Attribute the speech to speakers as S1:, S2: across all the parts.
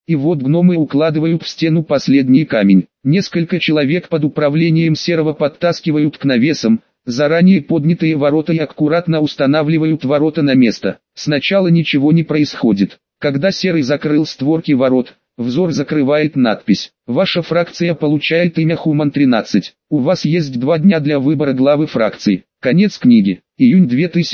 S1: И вот гномы укладывают в стену последний камень. Несколько человек под управлением Серого подтаскивают к навесам, заранее поднятые ворота и аккуратно устанавливают ворота на место. Сначала ничего не происходит. Когда Серый закрыл створки ворот, взор закрывает надпись: «Ваша фракция получает имя Хуман-13. У вас есть 2 дня для выбора главы фракции». Конец книги. Июнь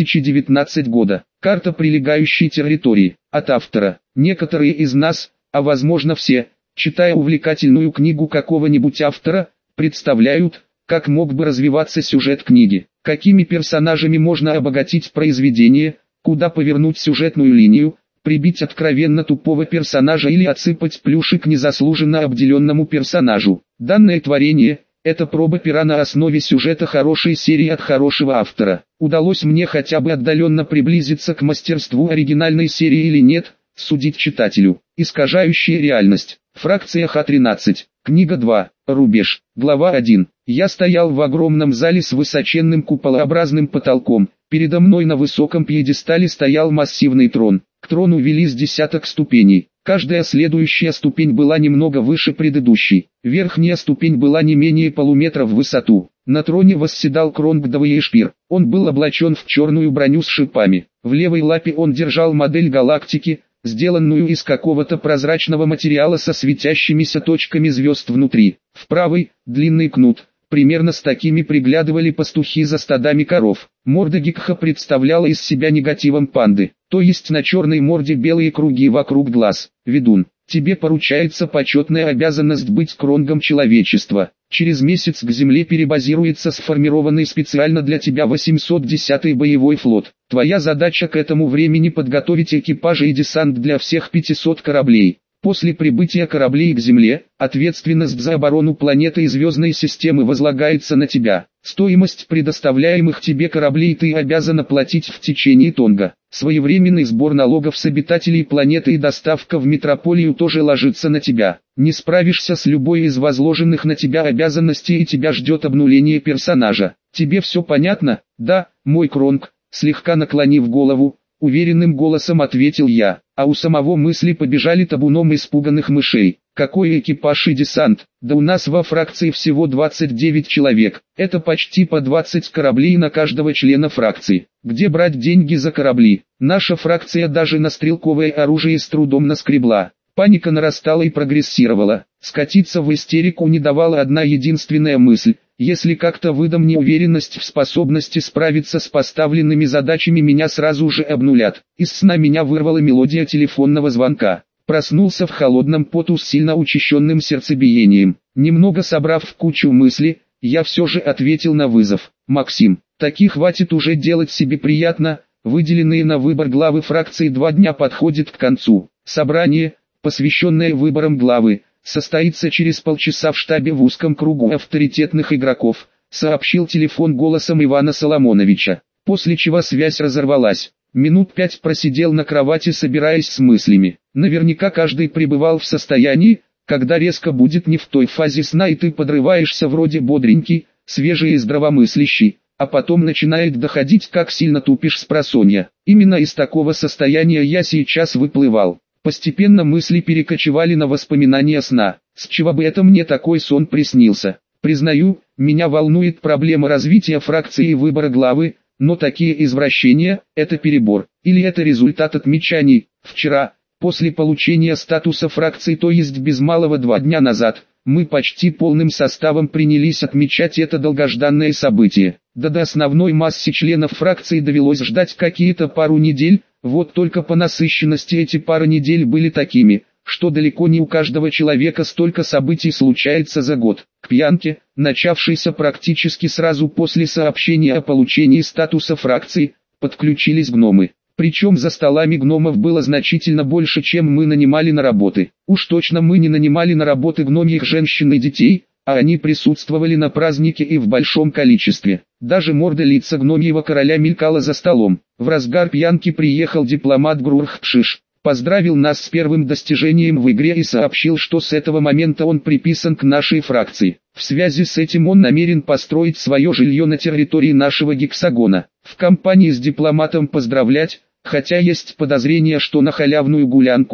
S1: 2019 года. Карта прилегающей территории. От автора. Некоторые из нас, а возможно все, читая увлекательную книгу какого-нибудь автора, представляют, как мог бы развиваться сюжет книги, какими персонажами можно обогатить произведение, куда повернуть сюжетную линию, прибить откровенно тупого персонажа или отсыпать плюшек незаслуженно обделенному персонажу. Данное творение – это проба пера на основе сюжета хорошей серии от хорошего автора. Удалось мне хотя бы отдаленно приблизиться к мастерству оригинальной серии или нет, судить читателю. Искажающая реальность. Фракция Х-13. Книга 2. Рубеж. Глава 1. Я стоял в огромном зале с высоченным куполообразным потолком. Передо мной на высоком пьедестале стоял массивный трон. К трону вели с десяток ступеней. Каждая следующая ступень была немного выше предыдущей. Верхняя ступень была не менее полуметра в высоту. На троне восседал Кронгдаваешпир. Он был облачен в черную броню с шипами. В левой лапе он держал модель галактики, сделанную из какого-то прозрачного материала со светящимися точками звезд внутри. В правой – длинный кнут. Примерно с такими приглядывали пастухи за стадами коров. Морда Гикха представляла из себя негативом панды, то есть на черной морде белые круги вокруг глаз. Ведун, тебе поручается почетная обязанность быть кронгом человечества. Через месяц к земле перебазируется сформированный специально для тебя 810-й боевой флот. Твоя задача к этому времени подготовить экипажи и десант для всех 500 кораблей. После прибытия кораблей к Земле, ответственность за оборону планеты и звездной системы возлагается на тебя. Стоимость предоставляемых тебе кораблей ты обязан оплатить в течение Тонга. Своевременный сбор налогов с обитателей планеты и доставка в метрополию тоже ложится на тебя. Не справишься с любой из возложенных на тебя обязанностей и тебя ждет обнуление персонажа. Тебе все понятно? Да, мой Кронг, слегка наклонив голову, уверенным голосом ответил я, а у самого мысли побежали табуном испуганных мышей. Какой экипаж и десант? Да у нас во фракции всего 29 человек, это почти по 20 кораблей на каждого члена фракции. Где брать деньги за корабли? Наша фракция даже на стрелковое оружие с трудом наскребла. Паника нарастала и прогрессировала. Скатиться в истерику не давала одна единственная мысль. Если как-то выдам неуверенность в способности справиться с поставленными задачами, меня сразу же обнулят. Из сна меня вырвала мелодия телефонного звонка. Проснулся в холодном поту с сильно учащенным сердцебиением. Немного собрав в кучу мысли, я все же ответил на вызов. «Максим, таки хватит уже делать себе приятно, выделенные на выбор главы фракции 2 дня подходит к концу. Собрание, посвященное выборам главы, состоится через полчаса в штабе в узком кругу авторитетных игроков», сообщил телефон голосом Ивана Соломоновича, после чего связь разорвалась. Минут 5 просидел на кровати, собираясь с мыслями. Наверняка каждый пребывал в состоянии, когда резко будет не в той фазе сна и ты подрываешься вроде бодренький, свежий и здравомыслящий, а потом начинает доходить, как сильно тупишь спросонья. Именно из такого состояния я сейчас выплывал. Постепенно мысли перекочевали на воспоминания сна. С чего бы это мне такой сон приснился? Признаю, меня волнует проблема развития фракции и выбора главы, но такие извращения – это перебор. Или это результат отмечаний. Вчера, после получения статуса фракции, то есть без малого 2 дня назад, мы почти полным составом принялись отмечать это долгожданное событие. Да до основной массе членов фракции довелось ждать какие-то пару недель. Вот только по насыщенности эти пары недель были такими, что далеко не у каждого человека столько событий случается за год. К пьянке, начавшейся практически сразу после сообщения о получении статуса фракции, подключились гномы. Причем за столами гномов было значительно больше, чем мы нанимали на работы. Уж точно мы не нанимали на работы гномьих женщин и детей, а они присутствовали на празднике и в большом количестве. Даже морда лица гномьего короля мелькала за столом. В разгар пьянки приехал дипломат Грурхпшиш, поздравил нас с первым достижением в игре и сообщил, что с этого момента он приписан к нашей фракции. В связи с этим он намерен построить свое жилье на территории нашего гексагона. В компании с дипломатом поздравлять, хотя есть подозрение, что на халявную гулянку,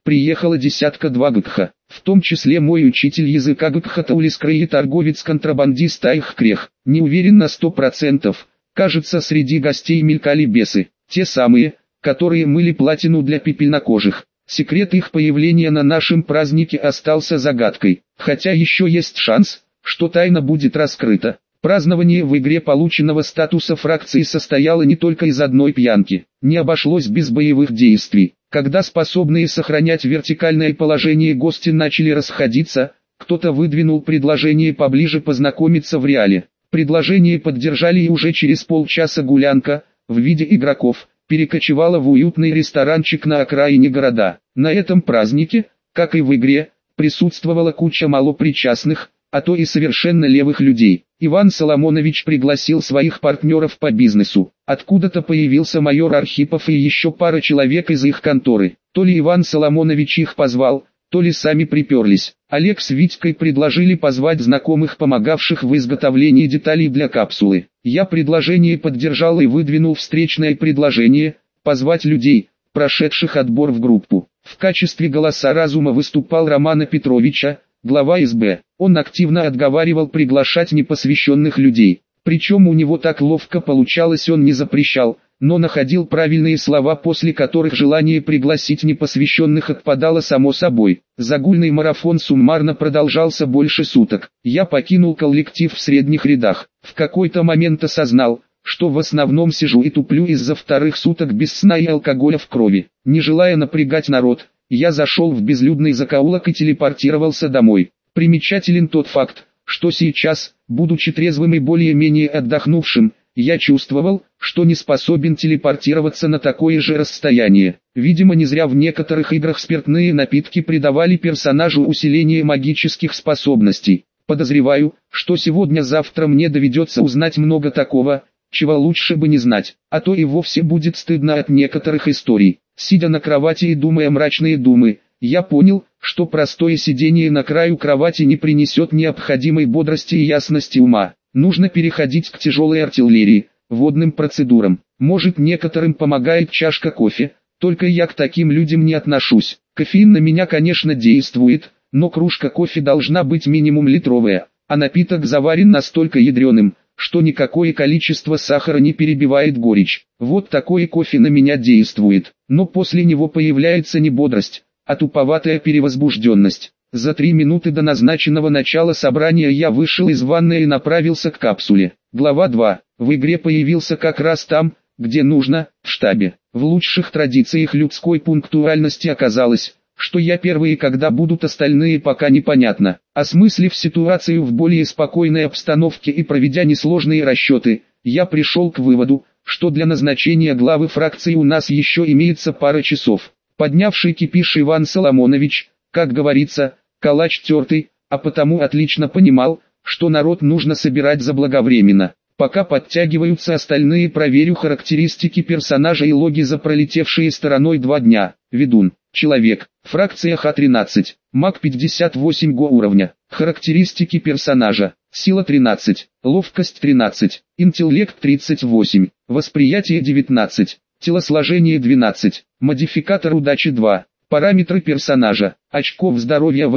S1: приехало десятка-два гкха, в том числе мой учитель языка гкха Таулискрей и торговец-контрабандист Айхкрех. Не уверен на 100%, кажется, среди гостей мелькали бесы, те самые, которые мыли платину для пепельнокожих. Секрет их появления на нашем празднике остался загадкой, хотя еще есть шанс, что тайна будет раскрыта. Празднование в игре полученного статуса фракции состояло не только из одной пьянки, не обошлось без боевых действий. Когда способные сохранять вертикальное положение гости начали расходиться, кто-то выдвинул предложение поближе познакомиться в реале. Предложение поддержали и уже через полчаса гулянка, в виде игроков, перекочевала в уютный ресторанчик на окраине города. На этом празднике, как и в игре, присутствовала куча малопричастных, а то и совершенно левых людей. Иван Соломонович пригласил своих партнеров по бизнесу. Откуда-то появился майор Архипов и еще пара человек из их конторы. То ли Иван Соломонович их позвал, то ли сами приперлись. Олег с Витькой предложили позвать знакомых, помогавших в изготовлении деталей для капсулы. Я предложение поддержал и выдвинул встречное предложение – позвать людей, прошедших отбор в группу. В качестве голоса разума выступал Романа Петровича, глава СБ. Он активно отговаривал приглашать непосвященных людей. Причем у него так ловко получалось, он не запрещал, но находил правильные слова, после которых желание пригласить непосвященных отпадало само собой. Загульный марафон суммарно продолжался больше суток. Я покинул коллектив в средних рядах. В какой-то момент осознал, что в основном сижу и туплю из-за вторых суток без сна и алкоголя в крови. Не желая напрягать народ, я зашел в безлюдный закоулок и телепортировался домой. Примечателен тот факт, что сейчас, будучи трезвым и более-менее отдохнувшим, я чувствовал, что не способен телепортироваться на такое же расстояние. Видимо, не зря в некоторых играх спиртные напитки придавали персонажу усиление магических способностей. Подозреваю, что сегодня-завтра мне доведется узнать много такого, чего лучше бы не знать, а то и вовсе будет стыдно от некоторых историй. Сидя на кровати и думая мрачные думы, я понял, что простое сидение на краю кровати не принесет необходимой бодрости и ясности ума. Нужно переходить к тяжелой артиллерии, водным процедурам. Может, некоторым помогает чашка кофе, только я к таким людям не отношусь. Кофеин на меня, конечно, действует, но кружка кофе должна быть минимум литровая, а напиток заварен настолько ядреным, что никакое количество сахара не перебивает горечь. Вот такое кофе на меня действует, но после него появляется не бодрость, а туповатая перевозбужденность. За 3 минуты до назначенного начала собрания я вышел из ванной и направился к капсуле. Глава 2. В игре появился как раз там, где нужно, в штабе. В лучших традициях людской пунктуальности оказалось, что я первый и когда будут остальные, пока непонятно. Осмыслив ситуацию в более спокойной обстановке и проведя несложные расчеты, я пришел к выводу, что для назначения главы фракции у нас еще имеется пара часов. Поднявший кипиш Иван Соломонович, как говорится, калач тертый, а потому отлично понимал, что народ нужно собирать заблаговременно. Пока подтягиваются остальные, проверю характеристики персонажа и логи за пролетевшие стороной 2 дня. Ведун, человек, фракция Х-13, маг 58 го уровня. Характеристики персонажа: сила 13, ловкость 13, интеллект 38, восприятие 19, телосложение 12, модификатор удачи 2. Параметры персонажа: очков здоровья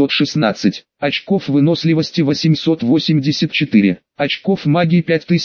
S1: 816, очков выносливости 884, очков магии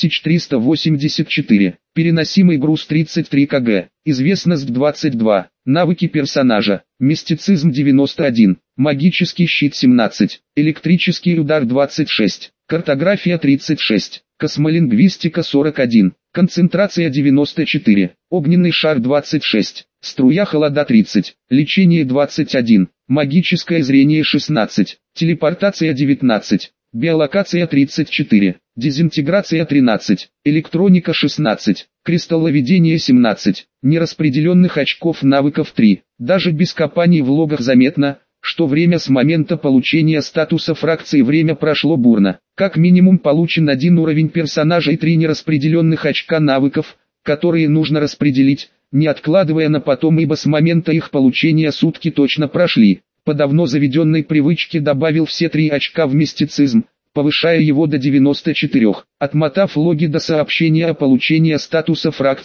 S1: 5384, переносимый груз 33 кг, известность 22, навыки персонажа: мистицизм 91, магический щит 17, электрический удар 26, картография 36, космолингвистика 41, концентрация 94, огненный шар 26, струя холода 30, лечение 21, магическое зрение 16, телепортация 19, биолокация 34, дезинтеграция 13, электроника 16, кристалловедение 17, нераспределенных очков навыков 3. Даже без копаний в логах заметно, что время с момента получения статуса фракции время прошло бурно. Как минимум получен 1 уровень персонажа и 3 нераспределенных очка навыков, которые нужно распределить, не откладывая на потом, ибо с момента их получения сутки точно прошли. По давно заведенной привычке добавил все 3 очка в мистицизм, повышая его до 94. Отмотав логи до сообщения о получении статуса фракции,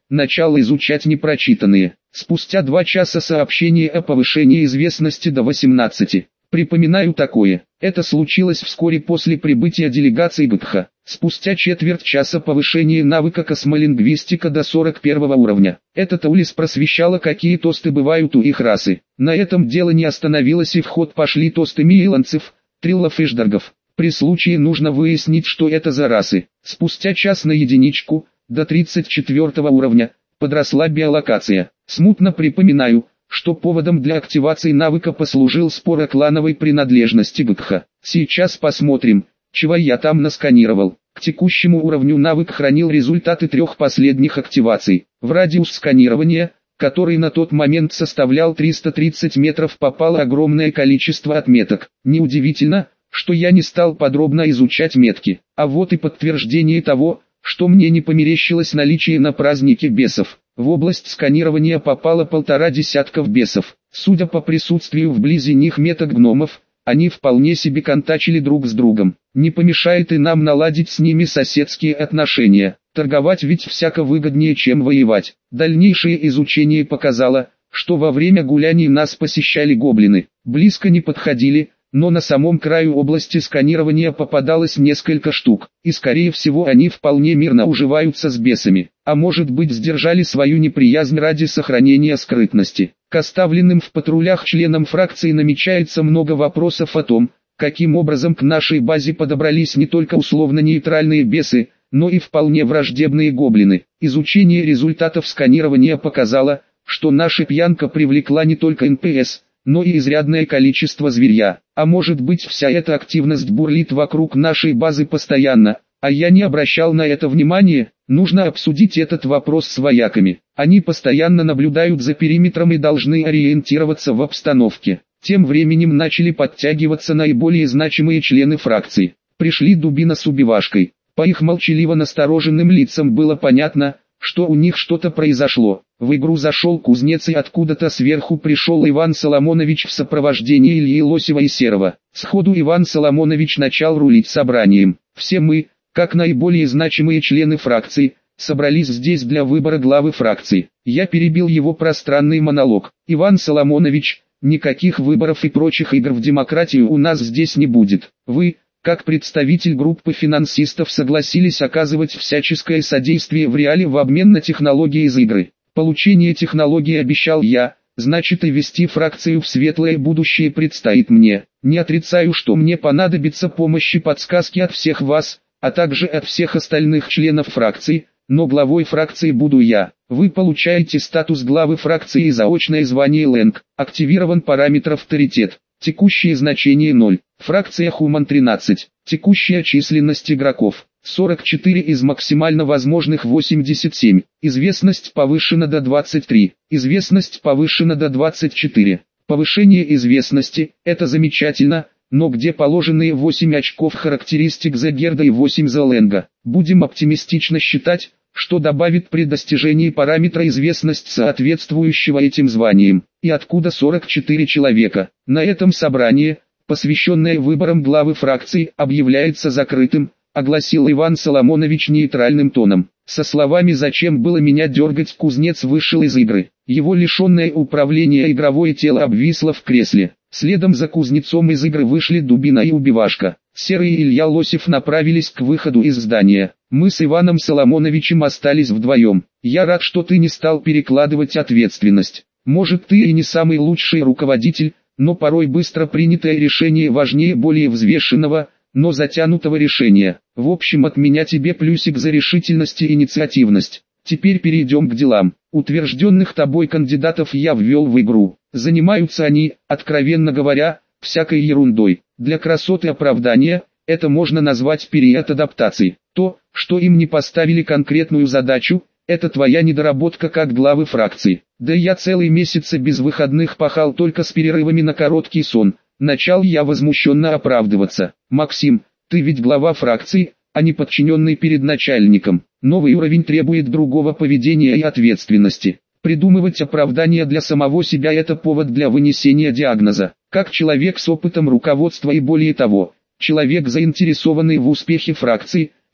S1: начал изучать непрочитанные. Спустя 2 часа сообщение о повышении известности до 18. Припоминаю такое. Это случилось вскоре после прибытия делегации ГКХ. Спустя четверть часа повышение навыка космолингвистика до 41 уровня. Эта Таулис просвещала, какие тосты бывают у их расы. На этом дело не остановилось, и в ход пошли тосты мейланцев, триллов и ждаргов. При случае нужно выяснить, что это за расы. Спустя час на единичку, до 34 уровня, подросла биолокация. Смутно припоминаю, что поводом для активации навыка послужил спор о клановой принадлежности ГКХ. Сейчас посмотрим, чего я там насканировал. К текущему уровню навык хранил результаты 3 последних активаций. В радиус сканирования, который на тот момент составлял 330 метров, попало огромное количество отметок. Неудивительно, что я не стал подробно изучать метки. А вот и подтверждение того, что мне не померещилось наличие на празднике бесов. В область сканирования попало 1,5 десятка бесов. Судя по присутствию вблизи них меток гномов, они вполне себе контачили друг с другом. Не помешает и нам наладить с ними соседские отношения. Торговать ведь всяко выгоднее, чем воевать. Дальнейшее изучение показало, что во время гуляний нас посещали гоблины. Близко не подходили, но на самом краю области сканирования попадалось несколько штук, и скорее всего они вполне мирно уживаются с бесами, а может быть сдержали свою неприязнь ради сохранения скрытности. К оставленным в патрулях членам фракции намечается много вопросов о том, каким образом к нашей базе подобрались не только условно-нейтральные бесы, но и вполне враждебные гоблины. Изучение результатов сканирования показало, что наша пьянка привлекла не только НПС, но и изрядное количество зверья. А может быть, вся эта активность бурлит вокруг нашей базы постоянно, а я не обращал на это внимания. Нужно обсудить этот вопрос с вояками. Они постоянно наблюдают за периметром и должны ориентироваться в обстановке. Тем временем начали подтягиваться наиболее значимые члены фракции. Пришли Дубина с Убивашкой. По их молчаливо настороженным лицам было понятно, что у них что-то произошло. В игру зашел кузнец, и откуда-то сверху пришел Иван Соломонович в сопровождении Ильи Лосева и Серова. Сходу Иван Соломонович начал рулить собранием. Все мы, как наиболее значимые члены фракции, собрались здесь для выбора главы фракции. Я перебил его пространный монолог. Иван Соломонович, никаких выборов и прочих игр в демократию у нас здесь не будет. Вы, как представитель группы финансистов, согласились оказывать всяческое содействие в реале в обмен на технологии из игры. Получение технологий обещал я, значит и вести фракцию в светлое будущее предстоит мне. Не отрицаю, что мне понадобится помощь и подсказки от всех вас, а также от всех остальных членов фракции, но главой фракции буду я. Вы получаете статус главы фракции и заочное звание Лэнг. Активирован параметр авторитет. Текущее значение 0. Фракция Human 13. Текущая численность игроков 44 из максимально возможных 87. Известность повышена до 23. Известность повышена до 24. Повышение известности – это замечательно, но где положенные 8 очков характеристик за Герда и 8 за Лэнга? Будем оптимистично считать, что добавит при достижении параметра известность соответствующего этим званиям. И откуда 44 человека? На этом собрание, посвященное выборам главы фракции, объявляется закрытым, огласил Иван Соломонович нейтральным тоном. Со словами «зачем было меня дергать», кузнец вышел из игры. Его лишенное управления игровое тело обвисло в кресле. Следом за кузнецом из игры вышли Дубина и Убивашка. Серый и Илья Лосев направились к выходу из здания. Мы с Иваном Соломоновичем остались вдвоем. Я рад, что ты не стал перекладывать ответственность. Может, ты и не самый лучший руководитель, но порой быстро принятое решение важнее более взвешенного, но затянутого решения. В общем, от меня тебе плюсик за решительность и инициативность. Теперь перейдем к делам. Утвержденных тобой кандидатов я ввел в игру. Занимаются они, откровенно говоря, всякой ерундой. Для красоты оправдания, это можно назвать период адаптации. То, что им не поставили конкретную задачу, это твоя недоработка как главы фракции. Да я целый месяц без выходных пахал только с перерывами на короткий сон. Начал я возмущенно оправдываться. Максим, ты ведь глава фракции, а не подчиненный перед начальником. Новый уровень требует другого поведения и ответственности. Придумывать оправдания для самого себя – это повод для вынесения диагноза. Как человек с опытом руководства и более того, человек, заинтересованный в успехе фракции,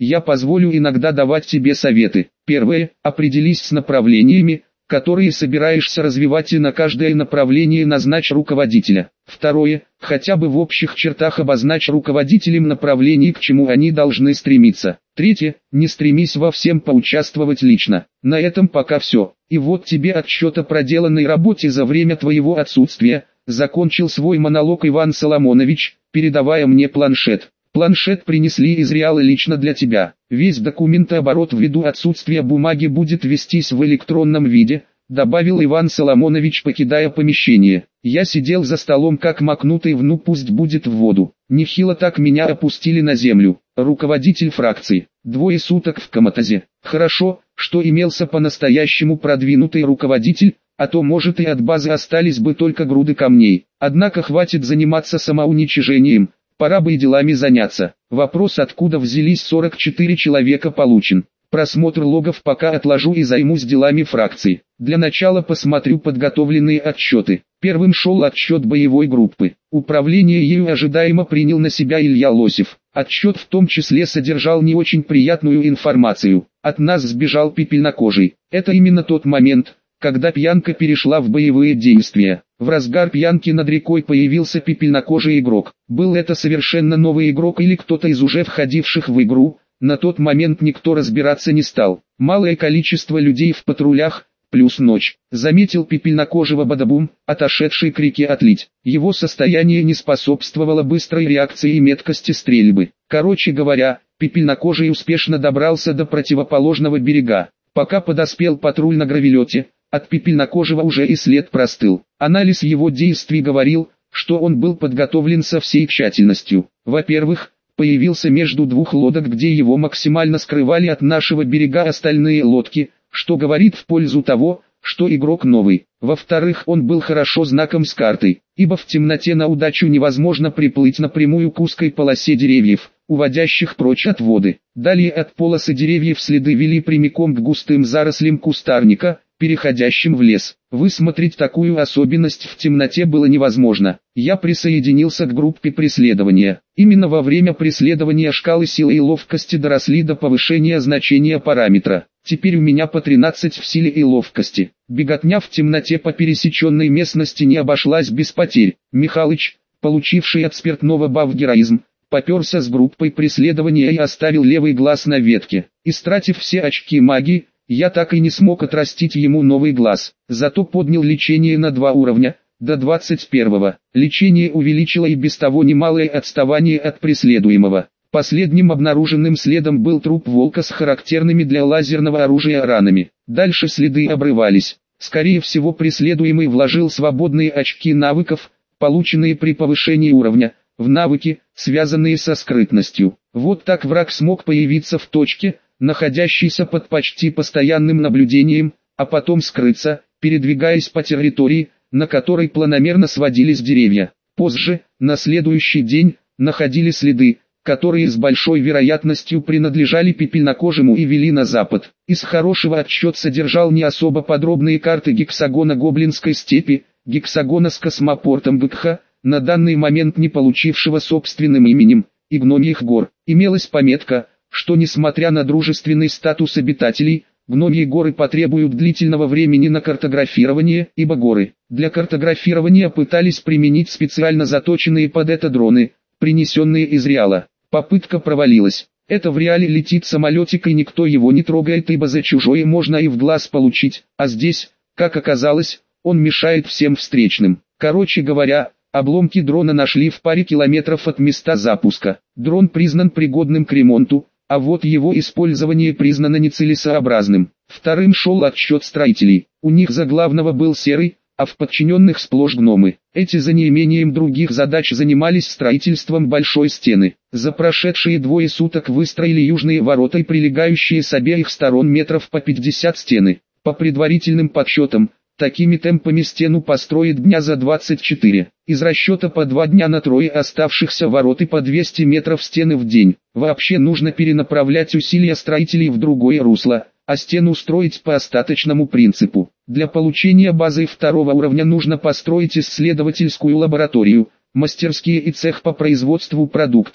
S1: я позволю иногда давать тебе советы. Первое, определись с направлениями, которые собираешься развивать, и на каждое направление назначь руководителя. Второе, хотя бы в общих чертах обозначь руководителям направлений, к чему они должны стремиться. Третье, не стремись во всем поучаствовать лично. На этом пока все. И вот тебе отчет о проделанной работе за время твоего отсутствия. Закончил свой монолог Иван Соломонович, передавая мне планшет. Планшет принесли из Реала лично для тебя. Весь документооборот ввиду отсутствия бумаги будет вестись в электронном виде, добавил Иван Соломонович, покидая помещение. Я сидел за столом как макнутый в пусть будет в воду. Нехило так меня опустили на землю. Руководитель фракции. 2 суток в коматозе. Хорошо, что имелся по-настоящему продвинутый руководитель, а то может и от базы остались бы только груды камней. Однако хватит заниматься самоуничижением. Пора бы и делами заняться. Вопрос, откуда взялись 44 человека, получен. Просмотр логов пока отложу и займусь делами фракции. Для начала посмотрю подготовленные отчеты. Первым шел отчет боевой группы. Управление ею ожидаемо принял на себя Илья Лосев. Отчет в том числе содержал не очень приятную информацию. От нас сбежал Пепельнокожий. Это именно тот момент, когда пьянка перешла в боевые действия. В разгар пьянки над рекой появился пепельнокожий игрок. Был это совершенно новый игрок или кто-то из уже входивших в игру, на тот момент никто разбираться не стал. Малое количество людей в патрулях, плюс ночь. Заметил пепельнокожего Бадабум, отошедший к реке отлить. Его состояние не способствовало быстрой реакции и меткости стрельбы. Короче говоря, пепельнокожий успешно добрался до противоположного берега. Пока подоспел патруль на гравелете, от пепельнокожего уже и след простыл. Анализ его действий говорил, что он был подготовлен со всей тщательностью. Во-первых, появился между 2 лодок, где его максимально скрывали от нашего берега остальные лодки, что говорит в пользу того, что игрок новый. Во-вторых, он был хорошо знаком с картой, ибо в темноте на удачу невозможно приплыть напрямую к узкой полосе деревьев, уводящих прочь от воды. Далее от полосы деревьев следы вели прямиком к густым зарослям кустарника, переходящим в лес. Высмотреть такую особенность в темноте было невозможно. Я присоединился к группе преследования. Именно во время преследования шкалы силы и ловкости доросли до повышения значения параметра. Теперь у меня по 13 в силе и ловкости. Беготня в темноте по пересеченной местности не обошлась без потерь. Михалыч, получивший от спиртного баф героизм, поперся с группой преследования и оставил левый глаз на ветке. Истратив все очки магии, я так и не смог отрастить ему новый глаз. Зато поднял лечение на 2 уровня, до 21-го. Лечение увеличило и без того немалое отставание от преследуемого. Последним обнаруженным следом был труп волка с характерными для лазерного оружия ранами. Дальше следы обрывались. Скорее всего, преследуемый вложил свободные очки навыков, полученные при повышении уровня, в навыки, связанные со скрытностью. Вот так враг смог появиться в точке, находящейся под почти постоянным наблюдением, а потом скрыться, передвигаясь по территории, на которой планомерно сводились деревья. Позже, на следующий день, находили следы, которые с большой вероятностью принадлежали пепельнокожему и вели на запад. Из хорошего отчет содержал не особо подробные карты гексагона Гоблинской степи, гексагона с космопортом Быкха, на данный момент не получившего собственным именем, и Гномьих гор. Имелась пометка, что несмотря на дружественный статус обитателей, Гномьи горы потребуют длительного времени на картографирование, ибо горы для картографирования пытались применить специально заточенные под это дроны, принесенные из Реала. Попытка провалилась. Это в Реале летит самолетик и никто его не трогает, ибо за чужое можно и в глаз получить, а здесь, как оказалось, он мешает всем встречным. Короче говоря, обломки дрона нашли в паре километров от места запуска. Дрон признан пригодным к ремонту, а вот его использование признано нецелесообразным. Вторым шел отсчет строителей. У них за главного был Серый, а в подчиненных сплошь гномы. Эти за неимением других задач занимались строительством большой стены. За прошедшие 2 суток выстроили южные ворота и прилегающие с обеих сторон метров по 50 стены. По предварительным подсчетам, такими темпами стену построят дня за 24. Из расчета по 2 дня на 3 оставшихся ворот и по 200 метров стены в день. Вообще нужно перенаправлять усилия строителей в другое русло, а стену строить по остаточному принципу. Для получения базы 2-го уровня нужно построить исследовательскую лабораторию, мастерские и цех по производству продуктов.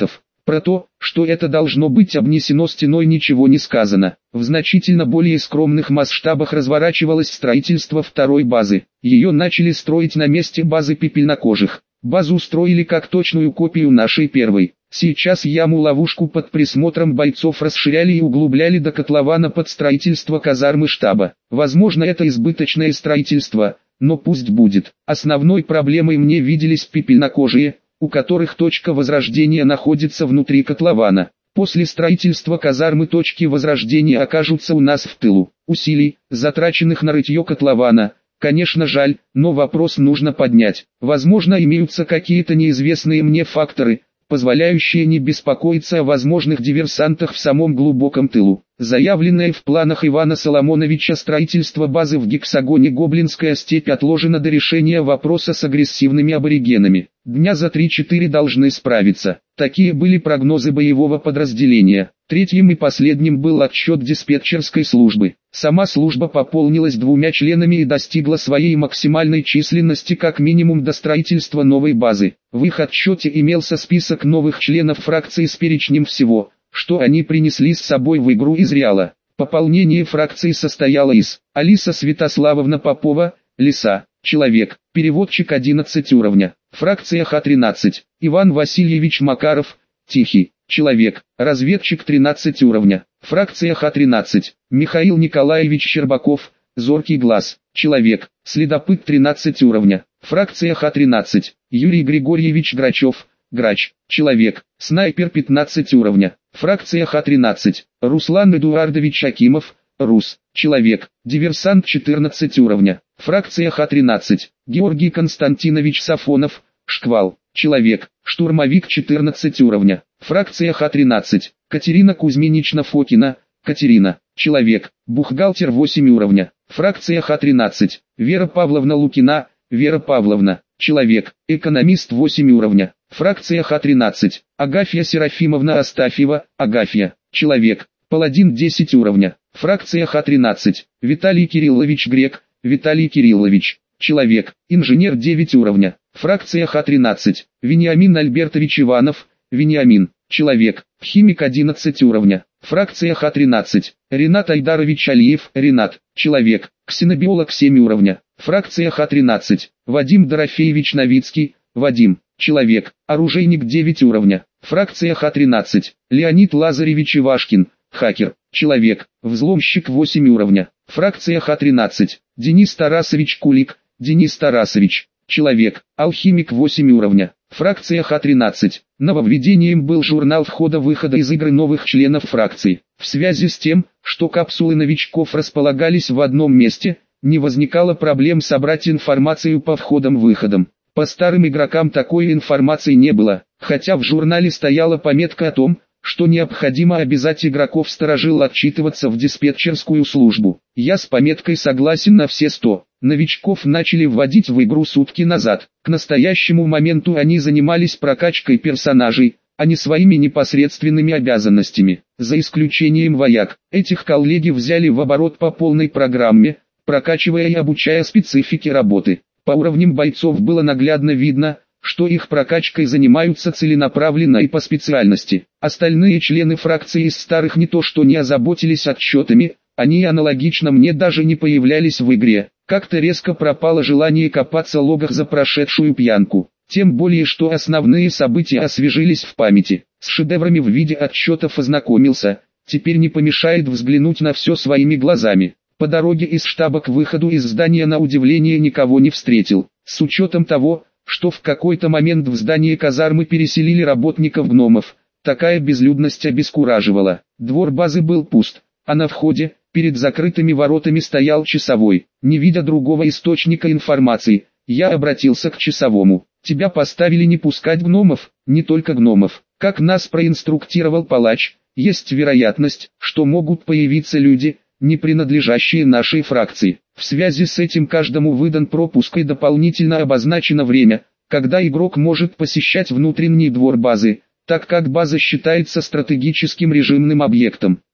S1: Про то, что это должно быть обнесено стеной, ничего не сказано. В значительно более скромных масштабах разворачивалось строительство второй базы. Ее начали строить на месте базы пепельнокожих. Базу устроили как точную копию нашей первой. Сейчас яму-ловушку под присмотром бойцов расширяли и углубляли до котлована под строительство казармы штаба. Возможно, это избыточное строительство, но пусть будет. Основной проблемой мне виделись пепельнокожие, у которых точка возрождения находится внутри котлована. После строительства казармы точки возрождения окажутся у нас в тылу. Усилий, затраченных на рытье котлована, конечно, жаль, но вопрос нужно поднять. Возможно, имеются какие-то неизвестные мне факторы, позволяющие не беспокоиться о возможных диверсантах в самом глубоком тылу. Заявленное в планах Ивана Соломоновича строительство базы в гексагоне Гоблинская степь отложено до решения вопроса с агрессивными аборигенами. Дня за 3-4 должны справиться. Такие были прогнозы боевого подразделения. Третьим и последним был отчет диспетчерской службы. Сама служба пополнилась 2 членами и достигла своей максимальной численности как минимум до строительства новой базы. В их отчете имелся список новых членов фракции с перечнем всего, что они принесли с собой в игру из Реала. Пополнение фракции состояло из: Алиса Святославовна Попова, Лиса, человек, переводчик 11 уровня, фракция Х-13, Иван Васильевич Макаров, Тихий, человек, разведчик 13 уровня, фракция Х-13, Михаил Николаевич Щербаков, зоркий глаз, человек, следопыт 13 уровня, фракция Х-13, Юрий Григорьевич Грачев, Грач, человек, снайпер 15 уровня, фракция Х-13, Руслан Эдуардович Акимов, Рус, человек, диверсант 14 уровня, фракция Х-13, Георгий Константинович Сафонов, Шквал, человек, штурмовик 14 уровня, фракция Х-13, Катерина Кузьминична Фокина, Катерина, человек, бухгалтер 8 уровня, фракция Х-13, Вера Павловна Лукина, Вера Павловна, человек, экономист 8 уровня, фракция Х-13, Агафья Серафимовна Астафьева, Агафья, человек, паладин 10 уровня, фракция Х-13, Виталий Кириллович Грек, Виталий Кириллович, человек, инженер 9 уровня, фракция Х-13, Вениамин Альбертович Иванов, Вениамин, человек, химик 11 уровня, фракция Х-13, Ренат Айдарович Алиев, Ренат, человек, ксенобиолог 7 уровня, фракция Х-13, Вадим Дорофеевич Новицкий, Вадим, человек, оружейник 9 уровня, фракция Х-13, Леонид Лазаревич Ивашкин, хакер, человек, взломщик 8 уровня, фракция Х-13, Денис Тарасович Кулик, Денис Тарасович, человек, алхимик 8 уровня, фракция Х-13. Нововведением был журнал входа-выхода из игры новых членов фракции. В связи с тем, что капсулы новичков располагались в одном месте, не возникало проблем собрать информацию по входам-выходам. По старым игрокам такой информации не было, хотя в журнале стояла пометка о том, что необходимо обязать игроков-сторожил отчитываться в диспетчерскую службу. Я с пометкой согласен на все 100. Новичков начали вводить в игру сутки назад. К настоящему моменту они занимались прокачкой персонажей, а не своими непосредственными обязанностями. За исключением вояк, этих коллеги взяли в оборот по полной программе, прокачивая и обучая специфике работы. По уровням бойцов было наглядно видно, что их прокачкой занимаются целенаправленно и по специальности. Остальные члены фракции из старых не то что не озаботились отчетами, они аналогично мне даже не появлялись в игре. Как-то резко пропало желание копаться в логах за прошедшую пьянку. Тем более, что основные события освежились в памяти. С шедеврами в виде отчетов ознакомился, теперь не помешает взглянуть на все своими глазами. По дороге из штаба к выходу из здания на удивление никого не встретил. С учетом того, что в какой-то момент в здание казармы переселили работников-гномов, такая безлюдность обескураживала. Двор базы был пуст, а на входе, перед закрытыми воротами стоял часовой. Не видя другого источника информации, я обратился к часовому. Тебя поставили не пускать гномов, не только гномов. Как нас проинструктировал палач, есть вероятность, что могут появиться люди, не принадлежащие нашей фракции. В связи с этим каждому выдан пропуск и дополнительно обозначено время, когда игрок может посещать внутренний двор базы, так как база считается стратегическим режимным объектом.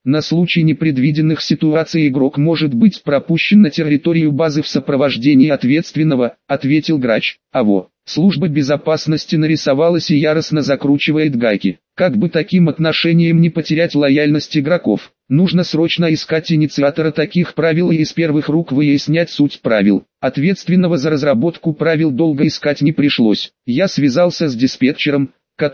S1: На случай непредвиденных ситуаций игрок может быть пропущен на территорию базы в сопровождении ответственного, ответил Грач. Аво. Служба безопасности нарисовалась и яростно закручивает гайки. Как бы таким отношением не потерять лояльность игроков, нужно срочно искать инициатора таких правил и из первых рук выяснять суть правил. Ответственного за разработку правил долго искать не пришлось. Я связался с диспетчером,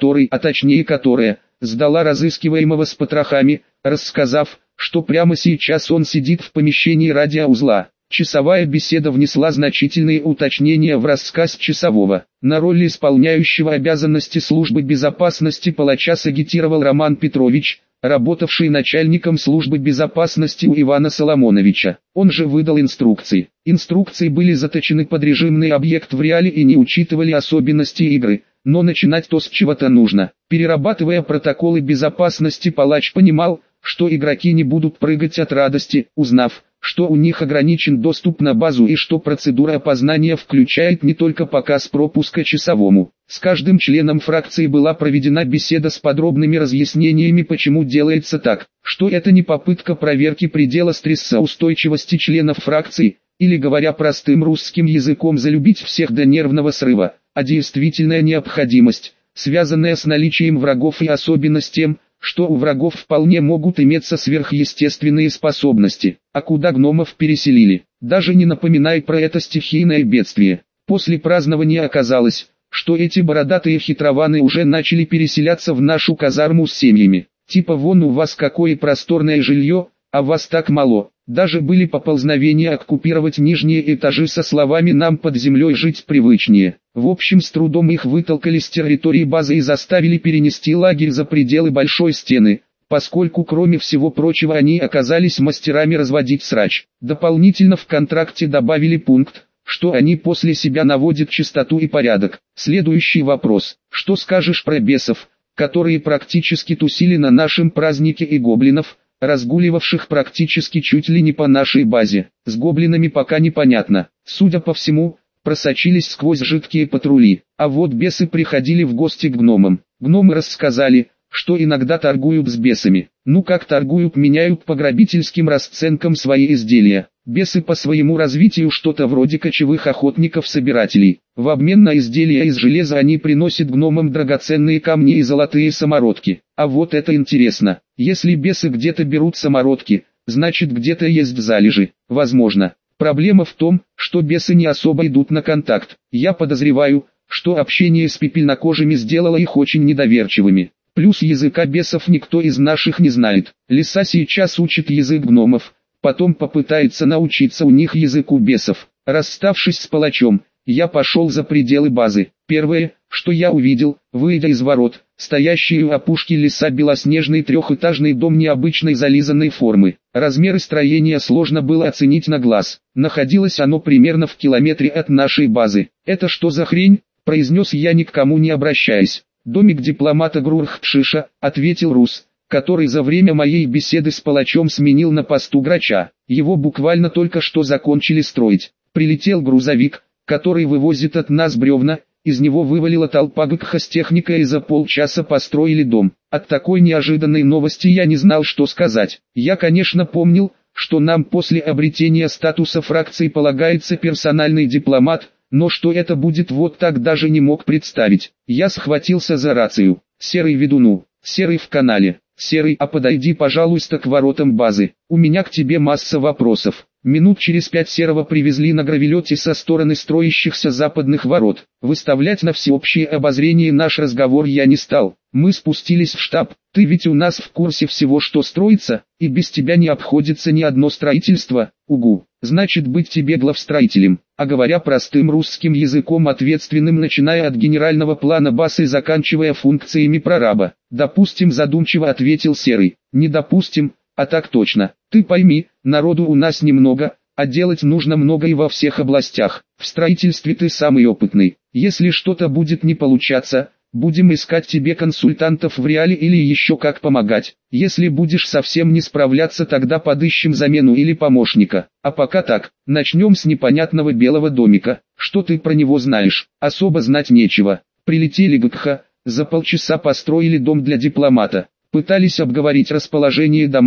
S1: которая, сдала разыскиваемого с потрохами, рассказав, что прямо сейчас он сидит в помещении радиоузла. Часовая беседа внесла значительные уточнения в рассказ часового. На роль исполняющего обязанности службы безопасности палача сагитировал Роман Петрович, работавший начальником службы безопасности у Ивана Соломоновича. Он же выдал инструкции. Инструкции были заточены под режимный объект в реале и не учитывали особенности игры, но начинать то с чего-то нужно. Перерабатывая протоколы безопасности, палач понимал, что игроки не будут прыгать от радости, узнав, что у них ограничен доступ на базу и что процедура опознания включает не только показ пропуска часовому. С каждым членом фракции была проведена беседа с подробными разъяснениями, почему делается так, что это не попытка проверки предела стрессоустойчивости членов фракции, или говоря простым русским языком залюбить всех до нервного срыва, а действительная необходимость, связанная с наличием врагов и особенно с тем, что у врагов вполне могут иметься сверхъестественные способности. А куда гномов переселили? Даже не напоминай про это стихийное бедствие. После празднования оказалось, что эти бородатые хитрованы уже начали переселяться в нашу казарму с семьями. Типа вон у вас какое просторное жилье, а вас так мало. Даже были поползновения оккупировать нижние этажи со словами «нам под землей жить привычнее». В общем, с трудом их вытолкали с территории базы и заставили перенести лагерь за пределы большой стены, поскольку кроме всего прочего они оказались мастерами разводить срач. Дополнительно в контракте добавили пункт, что они после себя наводят чистоту и порядок. Следующий вопрос: что скажешь про бесов, которые практически тусили на нашем празднике, и гоблинов, разгуливавших практически чуть ли не по нашей базе? С гоблинами пока непонятно. Судя по всему, просочились сквозь жидкие патрули. А вот бесы приходили в гости к гномам. Гномы рассказали, что иногда торгуют с бесами. Ну как торгуют, меняют по грабительским расценкам свои изделия. Бесы по своему развитию что-то вроде кочевых охотников-собирателей. В обмен на изделия из железа они приносят гномам драгоценные камни и золотые самородки. А вот это интересно. Если бесы где-то берут самородки, значит где-то есть залежи. Возможно. Проблема в том, что бесы не особо идут на контакт. Я подозреваю, что общение с пепельнокожими сделало их очень недоверчивыми. Плюс языка бесов никто из наших не знает. Лиса сейчас учит язык гномов, потом попытается научиться у них языку бесов. Расставшись с палачом, я пошел за пределы базы. Первое, что я увидел, выйдя из ворот, стоящий у опушки леса белоснежный трехэтажный дом необычной зализанной формы. Размеры строения сложно было оценить на глаз. Находилось оно примерно в километре от нашей базы. «Это что за хрень?» – произнес я, ни к кому не обращаясь. «Домик дипломата Грурхтшиша», — ответил Рус, который за время моей беседы с палачом сменил на посту Грача. Его буквально только что закончили строить. Прилетел грузовик, который вывозит от нас бревна, из него вывалила толпа гкха с техникой и за полчаса построили дом. От такой неожиданной новости я не знал, что сказать. Я, конечно, помнил, что нам после обретения статуса фракции полагается персональный дипломат, но что это будет вот так, даже не мог представить. Я схватился за рацию. «Серый ведуну, Серый в канале, Серый, а подойди, пожалуйста, к воротам базы. У меня к тебе масса вопросов». Минут через 5 Серого привезли на гравелете со стороны строящихся западных ворот. Выставлять на всеобщее обозрение наш разговор я не стал. Мы спустились в штаб. «Ты ведь у нас в курсе всего, что строится, и без тебя не обходится ни одно строительство?» «Угу, значит быть тебе главстроителем». А говоря простым русским языком, ответственным, начиная от генерального плана базы и заканчивая функциями прораба. «Допустим», — задумчиво ответил Серый. «Не допустим, а так точно. Ты пойми, народу у нас немного, а делать нужно много и во всех областях. В строительстве ты самый опытный. Если что-то будет не получаться, будем искать тебе консультантов в реале или еще как помогать. Если будешь совсем не справляться, тогда подыщем замену или помощника. А пока так, начнем с непонятного белого домика. Что ты про него знаешь?» «Особо знать нечего. Прилетели гкха, за полчаса построили дом для дипломата. Пытались обговорить расположение дома,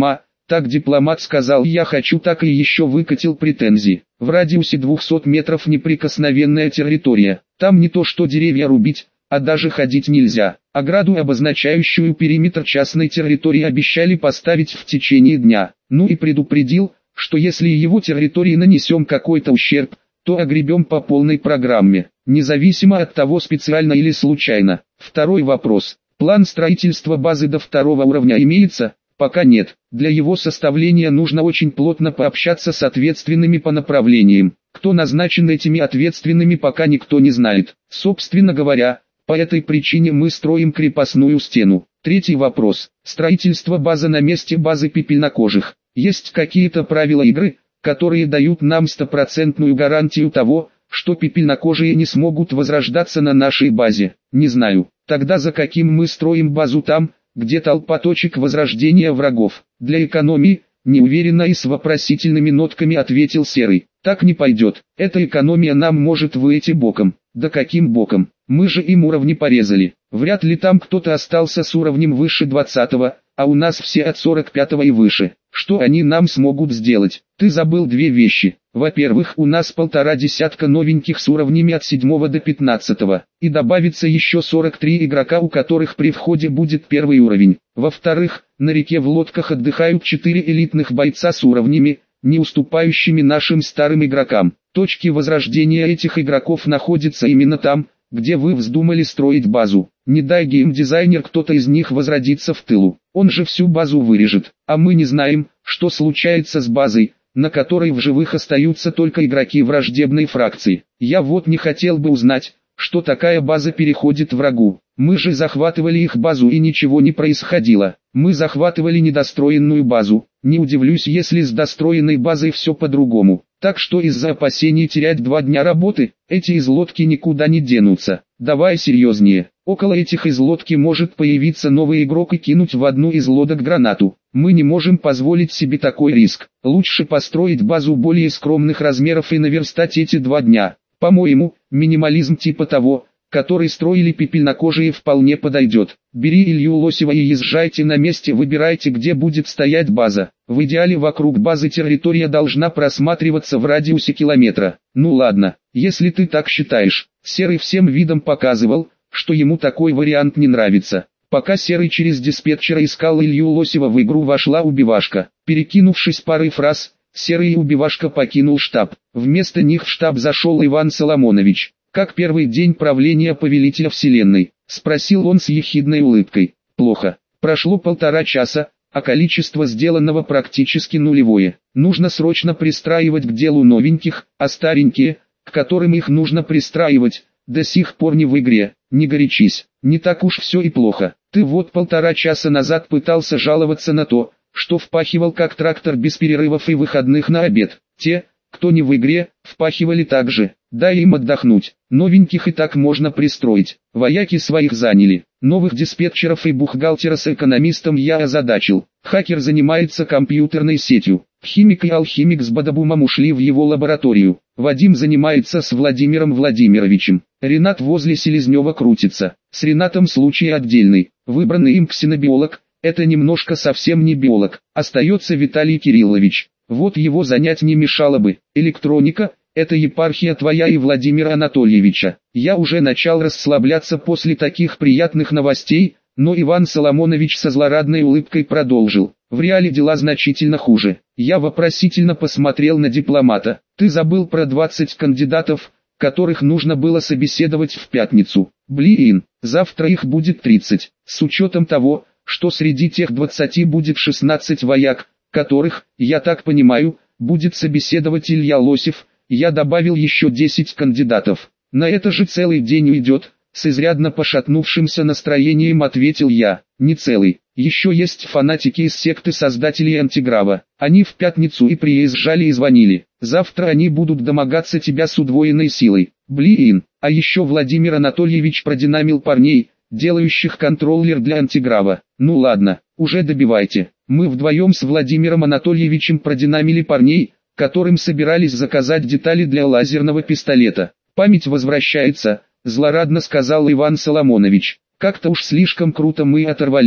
S1: Так дипломат сказал: я хочу, так и еще выкатил претензии. В радиусе 200 метров неприкосновенная территория. Там не то что деревья рубить, а даже ходить нельзя. Ограду, обозначающую периметр частной территории, обещали поставить в течение дня. Ну и предупредил, что если его территории нанесем какой-то ущерб, то огребем по полной программе, независимо от того, специально или случайно. Второй вопрос. План строительства базы до 2-го уровня имеется? Пока нет. Для его составления нужно очень плотно пообщаться с ответственными по направлениям. Кто назначен этими ответственными, пока никто не знает. Собственно говоря, по этой причине мы строим крепостную стену. Третий вопрос. Строительство базы на месте базы пепельнокожих. Есть какие-то правила игры, которые дают нам стопроцентную гарантию того, что пепельнокожие не смогут возрождаться на нашей базе? Не знаю. Тогда за каким мы строим базу там, где толпа точек возрождения врагов? Для экономии, неуверенно и с вопросительными нотками ответил Серый. Так не пойдет. Эта экономия нам может выйти боком. Да каким боком? Мы же им уровни порезали. Вряд ли там кто-то остался с уровнем выше 20-го, а у нас все от 45-го и выше. Что они нам смогут сделать? Ты забыл две вещи. Во-первых, у нас 1,5 десятка новеньких с уровнями от 7 до 15, и добавится еще 43 игрока, у которых при входе будет 1 уровень. Во-вторых, на реке в лодках отдыхают 4 элитных бойца с уровнями, не уступающими нашим старым игрокам. Точки возрождения этих игроков находятся именно там, где вы вздумали строить базу. Не дай геймдизайнер, кто-то из них возродится в тылу. Он же всю базу вырежет. А мы не знаем, что случается с базой, на которой в живых остаются только игроки враждебной фракции. Я вот не хотел бы узнать, что такая база переходит врагу. Мы же захватывали их базу и ничего не происходило. Мы захватывали недостроенную базу. Не удивлюсь, если с достроенной базой все по-другому. Так что из-за опасений терять 2 дня работы, эти излодки никуда не денутся. Давай серьезнее. Около этих излодки может появиться новый игрок и кинуть в одну из лодок гранату. Мы не можем позволить себе такой риск. Лучше построить базу более скромных размеров и наверстать эти 2 дня. По-моему, минимализм типа того, который строили пепельнокожие, вполне подойдет. Бери Илью Лосева и езжайте на месте, выбирайте, где будет стоять база. В идеале вокруг базы территория должна просматриваться в радиусе километра. Ну ладно, если ты так считаешь. Серый всем видом показывал, что ему такой вариант не нравится. Пока Серый через диспетчера искал Илью Лосева, в игру вошла убивашка. Перекинувшись парой фраз, Серый и убивашка покинул штаб. Вместо них в штаб зашел Иван Соломонович. «Как первый день правления повелителя вселенной?» — спросил он с ехидной улыбкой. «Плохо. Прошло 1,5 часа, а количество сделанного практически нулевое. Нужно срочно пристраивать к делу новеньких, а старенькие, к которым их нужно пристраивать, до сих пор не в игре. Не горячись, не так уж все и плохо. Ты вот 1,5 часа назад пытался жаловаться на то, что впахивал как трактор без перерывов и выходных на обед. Те, кто не в игре, впахивали так же. Дай им отдохнуть. Новеньких и так можно пристроить. Вояки своих заняли. Новых диспетчеров и бухгалтера с экономистом я озадачил. Хакер занимается компьютерной сетью. Химик и алхимик с Бадабумом ушли в его лабораторию. Вадим занимается с Владимиром Владимировичем. Ренат возле Селезнева крутится. С Ренатом случай отдельный. Выбранный им ксенобиолог, это немножко совсем не биолог. Остается Виталий Кириллович. Вот его занять не мешало бы. Электроника — это епархия твоя и Владимира Анатольевича. Я уже начал расслабляться после таких приятных новостей, но Иван Соломонович со злорадной улыбкой продолжил. В реале дела значительно хуже. Я вопросительно посмотрел на дипломата. Ты забыл про 20 кандидатов, которых нужно было собеседовать в пятницу. Блин, завтра их будет 30. С учетом того, что среди тех 20 будет 16 вояк, которых, я так понимаю, будет собеседовать Илья Лосев, я добавил еще 10 кандидатов. На это же целый день уйдет, с изрядно пошатнувшимся настроением ответил я. Не целый, еще есть фанатики из секты создателей антиграва. Они в пятницу и приезжали и звонили. Завтра они будут домогаться тебя с удвоенной силой. Блин, а еще Владимир Анатольевич продинамил парней, делающих контроллер для антиграва. Ну ладно, уже добивайте. Мы вдвоем с Владимиром Анатольевичем продинамили парней, которым собирались заказать детали для лазерного пистолета. Память возвращается, злорадно сказал Иван Соломонович. Как-то уж слишком круто мы оторвались.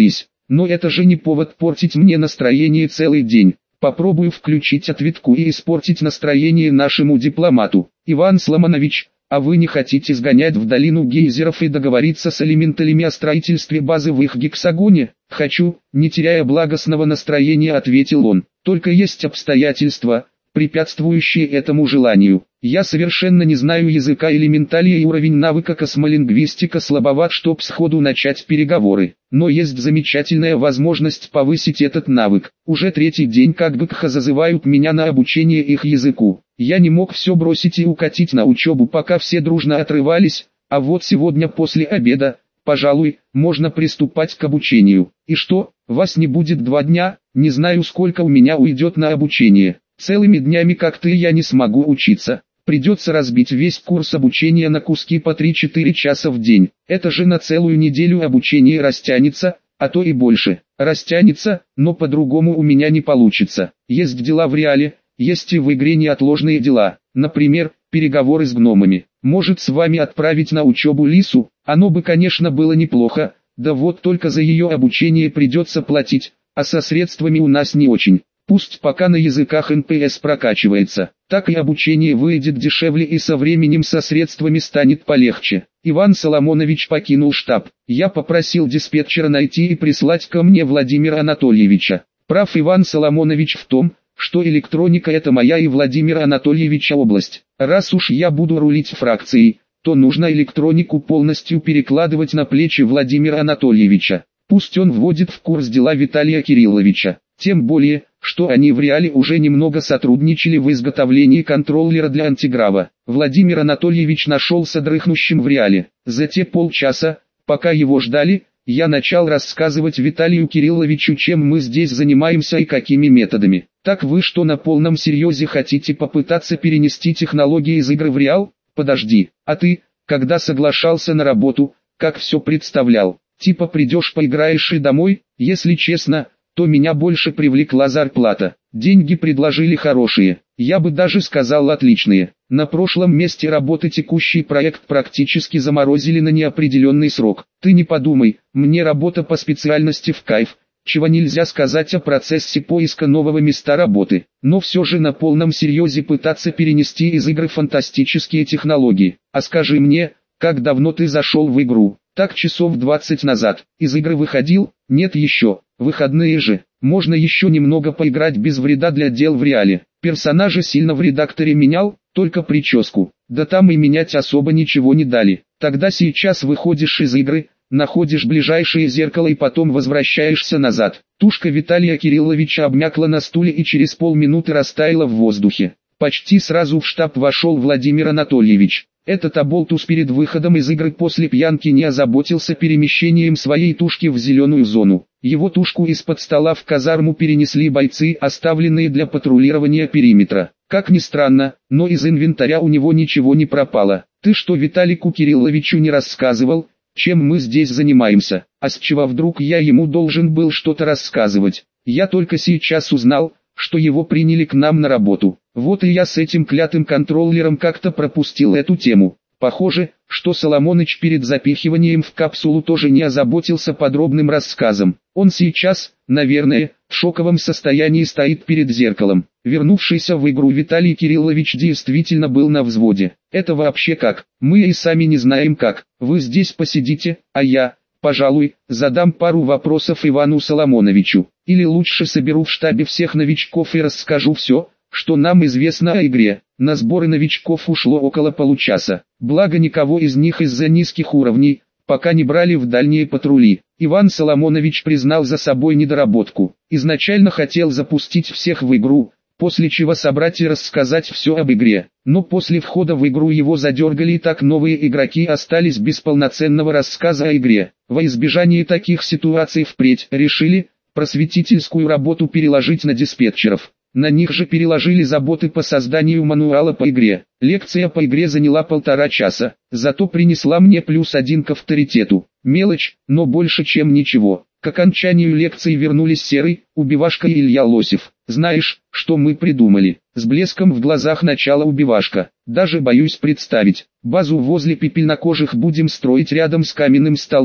S1: но это же не повод портить мне настроение целый день. Попробую включить отвитку и испортить настроение нашему дипломату. Иван Соломонович, а вы не хотите сгонять в долину гейзеров и договориться с элементалями о строительстве базы в их гексагоне? Хочу, не теряя благостного настроения, ответил он. Только есть обстоятельства, препятствующие этому желанию. Я совершенно не знаю языка элементалия и уровень навыка космолингвистика слабоват, чтоб сходу начать переговоры. Но есть замечательная возможность повысить этот навык. Уже третий день как ГКХ зазывают меня на обучение их языку. Я не мог все бросить и укатить на учебу, пока все дружно отрывались, а вот сегодня после обеда, пожалуй, можно приступать к обучению. И что, вас не будет 2 дня? Не знаю, сколько у меня уйдет на обучение. Целыми днями как ты я не смогу учиться. Придется разбить весь курс обучения на куски по 3-4 часа в день. Это же на целую неделю обучение растянется, а то и больше. Растянется, но по-другому у меня не получится. Есть дела в реале, есть и в игре неотложные дела. Например, переговоры с гномами. Может, с вами отправить на учебу Лису? Оно бы, конечно, было неплохо, да вот только за ее обучение придется платить, а со средствами у нас не очень. Пусть пока на языках НПС прокачивается, так и обучение выйдет дешевле и со временем со средствами станет полегче. Иван Соломонович покинул штаб. Я попросил диспетчера найти и прислать ко мне Владимира Анатольевича. Прав Иван Соломонович в том, что электроника — это моя и Владимира Анатольевича область. Раз уж я буду рулить фракцией, то нужно электронику полностью перекладывать на плечи Владимира Анатольевича. Пусть он вводит в курс дела Виталия Кирилловича. Тем более, что они в реале уже немного сотрудничали в изготовлении контроллера для антиграва. Владимир Анатольевич нашелся дрыхнущим в реале. За те полчаса, пока его ждали, я начал рассказывать Виталию Кирилловичу, чем мы здесь занимаемся и какими методами. Так вы что, на полном серьезе хотите попытаться перенести технологии из игры в реал? Подожди, а ты, когда соглашался на работу, как все представлял? Типа придешь поиграешь и домой? Если честно, то меня больше привлекла зарплата. Деньги предложили хорошие, я бы даже сказал отличные. На прошлом месте работы текущий проект практически заморозили на неопределенный срок. Ты не подумай, мне работа по специальности в кайф, чего нельзя сказать о процессе поиска нового места работы. Но все же на полном серьезе пытаться перенести из игры фантастические технологии. А скажи мне, как давно ты зашел в игру? Так часов 20 назад. Из игры выходил? Нет еще. Выходные же. Можно еще немного поиграть без вреда для дел в реале. Персонажа сильно в редакторе менял, только прическу. Да там и менять особо ничего не дали. Тогда сейчас выходишь из игры, находишь ближайшее зеркало и потом возвращаешься назад. Тушка Виталия Кирилловича обмякла на стуле и через полминуты растаяла в воздухе. Почти сразу в штаб вошел Владимир Анатольевич. Этот оболтус перед выходом из игры после пьянки не озаботился перемещением своей тушки в зеленую зону. Его тушку из-под стола в казарму перенесли бойцы, оставленные для патрулирования периметра. Как ни странно, но из инвентаря у него ничего не пропало. Ты что, Виталику Кирилловичу не рассказывал, чем мы здесь занимаемся? А с чего вдруг я ему должен был что-то рассказывать? Я только сейчас узнал, что его приняли к нам на работу. Вот и я с этим клятым контроллером как-то пропустил эту тему. Похоже, что Соломоныч перед запихиванием в капсулу тоже не озаботился подробным рассказом. Он сейчас, наверное, в шоковом состоянии стоит перед зеркалом. Вернувшийся в игру Виталий Кириллович действительно был на взводе. Это вообще как? Мы и сами не знаем как. Вы здесь посидите, а я, пожалуй, задам пару вопросов Ивану Соломоновичу. Или лучше соберу в штабе всех новичков и расскажу все, что нам известно о игре. На сборы новичков ушло около получаса. Благо никого из них из-за низких уровней, пока не брали в дальние патрули. Иван Соломонович признал за собой недоработку. Изначально хотел запустить всех в игру, после чего собрать и рассказать все об игре. Но после входа в игру его задергали, и так новые игроки остались без полноценного рассказа о игре. Во избежание таких ситуаций впредь решили просветительскую работу переложить на диспетчеров. На них же переложили заботы по созданию мануала по игре. Лекция по игре заняла 1,5 часа, зато принесла мне +1 к авторитету. Мелочь, но больше чем ничего. К окончанию лекции вернулись Серый, Убивашка и Илья Лосев. Знаешь, что мы придумали? С блеском в глазах начала Убивашка. Даже боюсь представить. Базу возле пепельнокожих будем строить рядом с каменным столбом,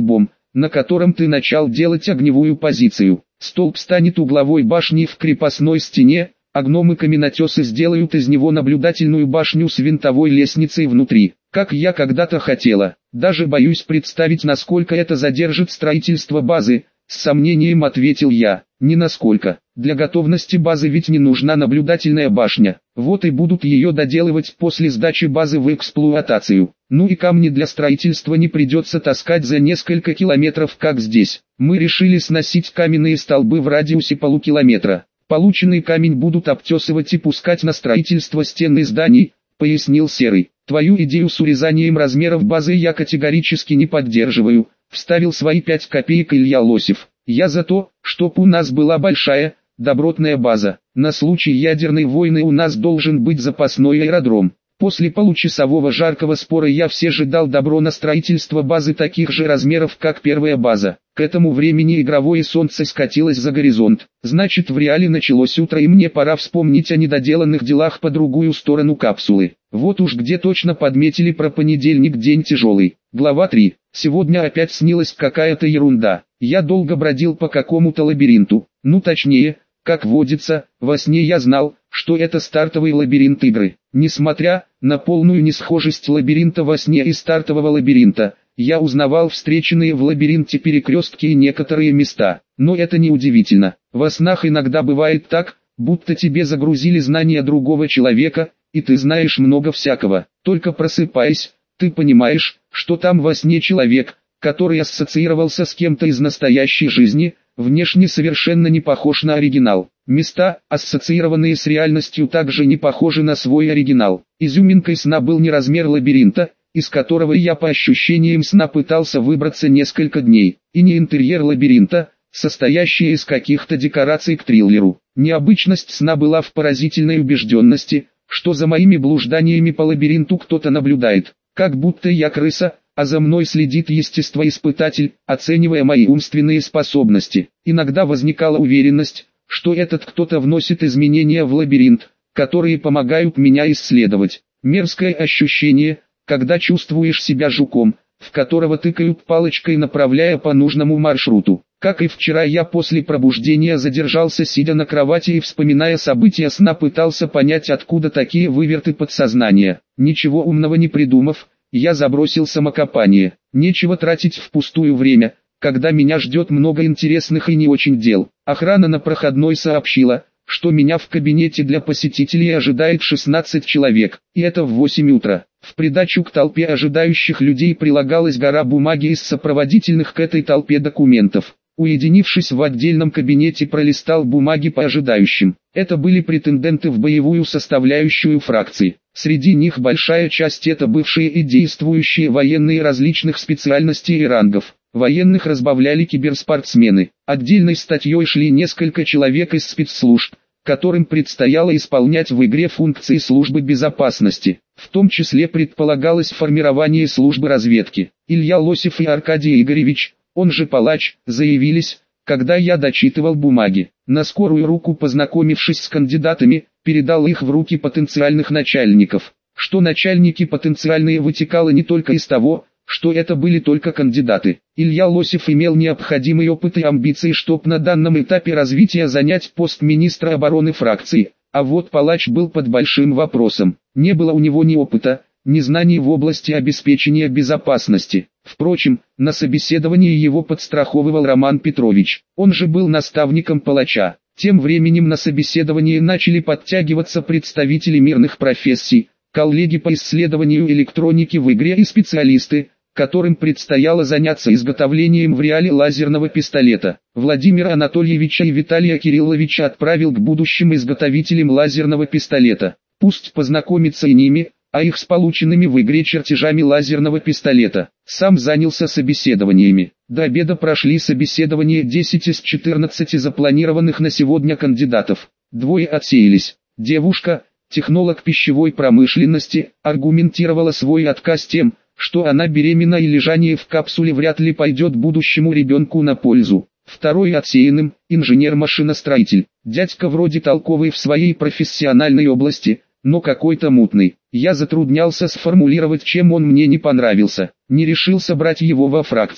S1: на котором ты начал делать огневую позицию. Столб станет угловой башней в крепостной стене, а гномы-каменотесы сделают из него наблюдательную башню с винтовой лестницей внутри, как я когда-то хотела. Даже боюсь представить, насколько это задержит строительство базы, с сомнением ответил я. Не насколько. Для готовности базы ведь не нужна наблюдательная башня. Вот и будут ее доделывать после сдачи базы в эксплуатацию. Ну и камни для строительства не придется таскать за несколько километров, как здесь. Мы решили сносить каменные столбы в радиусе полукилометра. Полученный камень будут обтесывать и пускать на строительство стен и зданий, пояснил Серый. Твою идею с урезанием размеров базы я категорически не поддерживаю, вставил свои 5 копеек Илья Лосев. Я за то, чтоб у нас была большая, добротная база. На случай ядерной войны у нас должен быть запасной аэродром. После получасового жаркого спора я все же дал добро на строительство базы таких же размеров, как первая база. К этому времени игровое солнце скатилось за горизонт. Значит, в реале началось утро, и мне пора вспомнить о недоделанных делах по другую сторону капсулы. Вот уж где точно подметили про понедельник, день тяжелый. Глава 3. Сегодня опять снилась какая-то ерунда. Я долго бродил по какому-то лабиринту. Ну точнее, как водится, во сне я знал, что это стартовый лабиринт игры. Несмотря на полную несхожесть лабиринта во сне и стартового лабиринта, я узнавал встреченные в лабиринте перекрестки и некоторые места. Но это не удивительно. Во снах иногда бывает так, будто тебе загрузили знания другого человека, и ты знаешь много всякого. Только просыпаясь, ты понимаешь, что там во сне человек, который ассоциировался с кем-то из настоящей жизни, внешне совершенно не похож на оригинал. Места, ассоциированные с реальностью, также не похожи на свой оригинал. Изюминкой сна был не размер лабиринта, из которого я по ощущениям сна пытался выбраться несколько дней, и не интерьер лабиринта, состоящий из каких-то декораций к триллеру. Необычность сна была в поразительной убежденности, что за моими блужданиями по лабиринту кто-то наблюдает, как будто я крыса, а за мной следит естествоиспытатель, оценивая мои умственные способности. Иногда возникала уверенность, что этот кто-то вносит изменения в лабиринт, которые помогают меня исследовать. Мерзкое ощущение, когда чувствуешь себя жуком, в которого тыкают палочкой, направляя по нужному маршруту. Как и вчера, я после пробуждения задержался, сидя на кровати, и вспоминая события сна пытался понять, откуда такие выверты подсознания. Ничего умного не придумав, я забросил самокопание. Нечего тратить впустую время, когда меня ждет много интересных и не очень дел. Охрана на проходной сообщила, что меня в кабинете для посетителей ожидает 16 человек, и это в 8 утра. В придачу к толпе ожидающих людей прилагалась гора бумаги из сопроводительных к этой толпе документов. Уединившись в отдельном кабинете, пролистал бумаги по ожидающим. Это были претенденты в боевую составляющую фракции. Среди них большая часть — это бывшие и действующие военные различных специальностей и рангов. Военных разбавляли киберспортсмены. Отдельной статьей шли несколько человек из спецслужб, которым предстояло исполнять в игре функции службы безопасности. В том числе предполагалось формирование службы разведки. Илья Лосев и Аркадий Игоревич, он же Палач, заявились, когда я дочитывал бумаги. На скорую руку, познакомившись с кандидатами, передал их в руки потенциальных начальников. Что начальники потенциальные вытекало не только из того, что это были только кандидаты. Илья Лосев имел необходимый опыт и амбиции, чтобы на данном этапе развития занять пост министра обороны фракции, а вот Палач был под большим вопросом. Не было у него ни опыта, ни знаний в области обеспечения безопасности. Впрочем, на собеседовании его подстраховывал Роман Петрович. Он же был наставником Палача. Тем временем на собеседовании начали подтягиваться представители мирных профессий, коллеги по исследованию электроники в игре и специалисты, которым предстояло заняться изготовлением в реале лазерного пистолета. Владимира Анатольевича и Виталия Кирилловича отправил к будущим изготовителям лазерного пистолета. Пусть познакомится и ними, а их с полученными в игре чертежами лазерного пистолета. Сам занялся собеседованиями. До обеда прошли собеседования 10 из 14 запланированных на сегодня кандидатов. 2 отсеялись. Девушка, технолог пищевой промышленности, аргументировала свой отказ тем, что она беременна и лежание в капсуле вряд ли пойдет будущему ребенку на пользу. 2 отсеянным, инженер-машиностроитель. Дядька вроде толковый в своей профессиональной области, но какой-то мутный. Я затруднялся сформулировать, чем он мне не понравился. Не решился брать его во фракцию.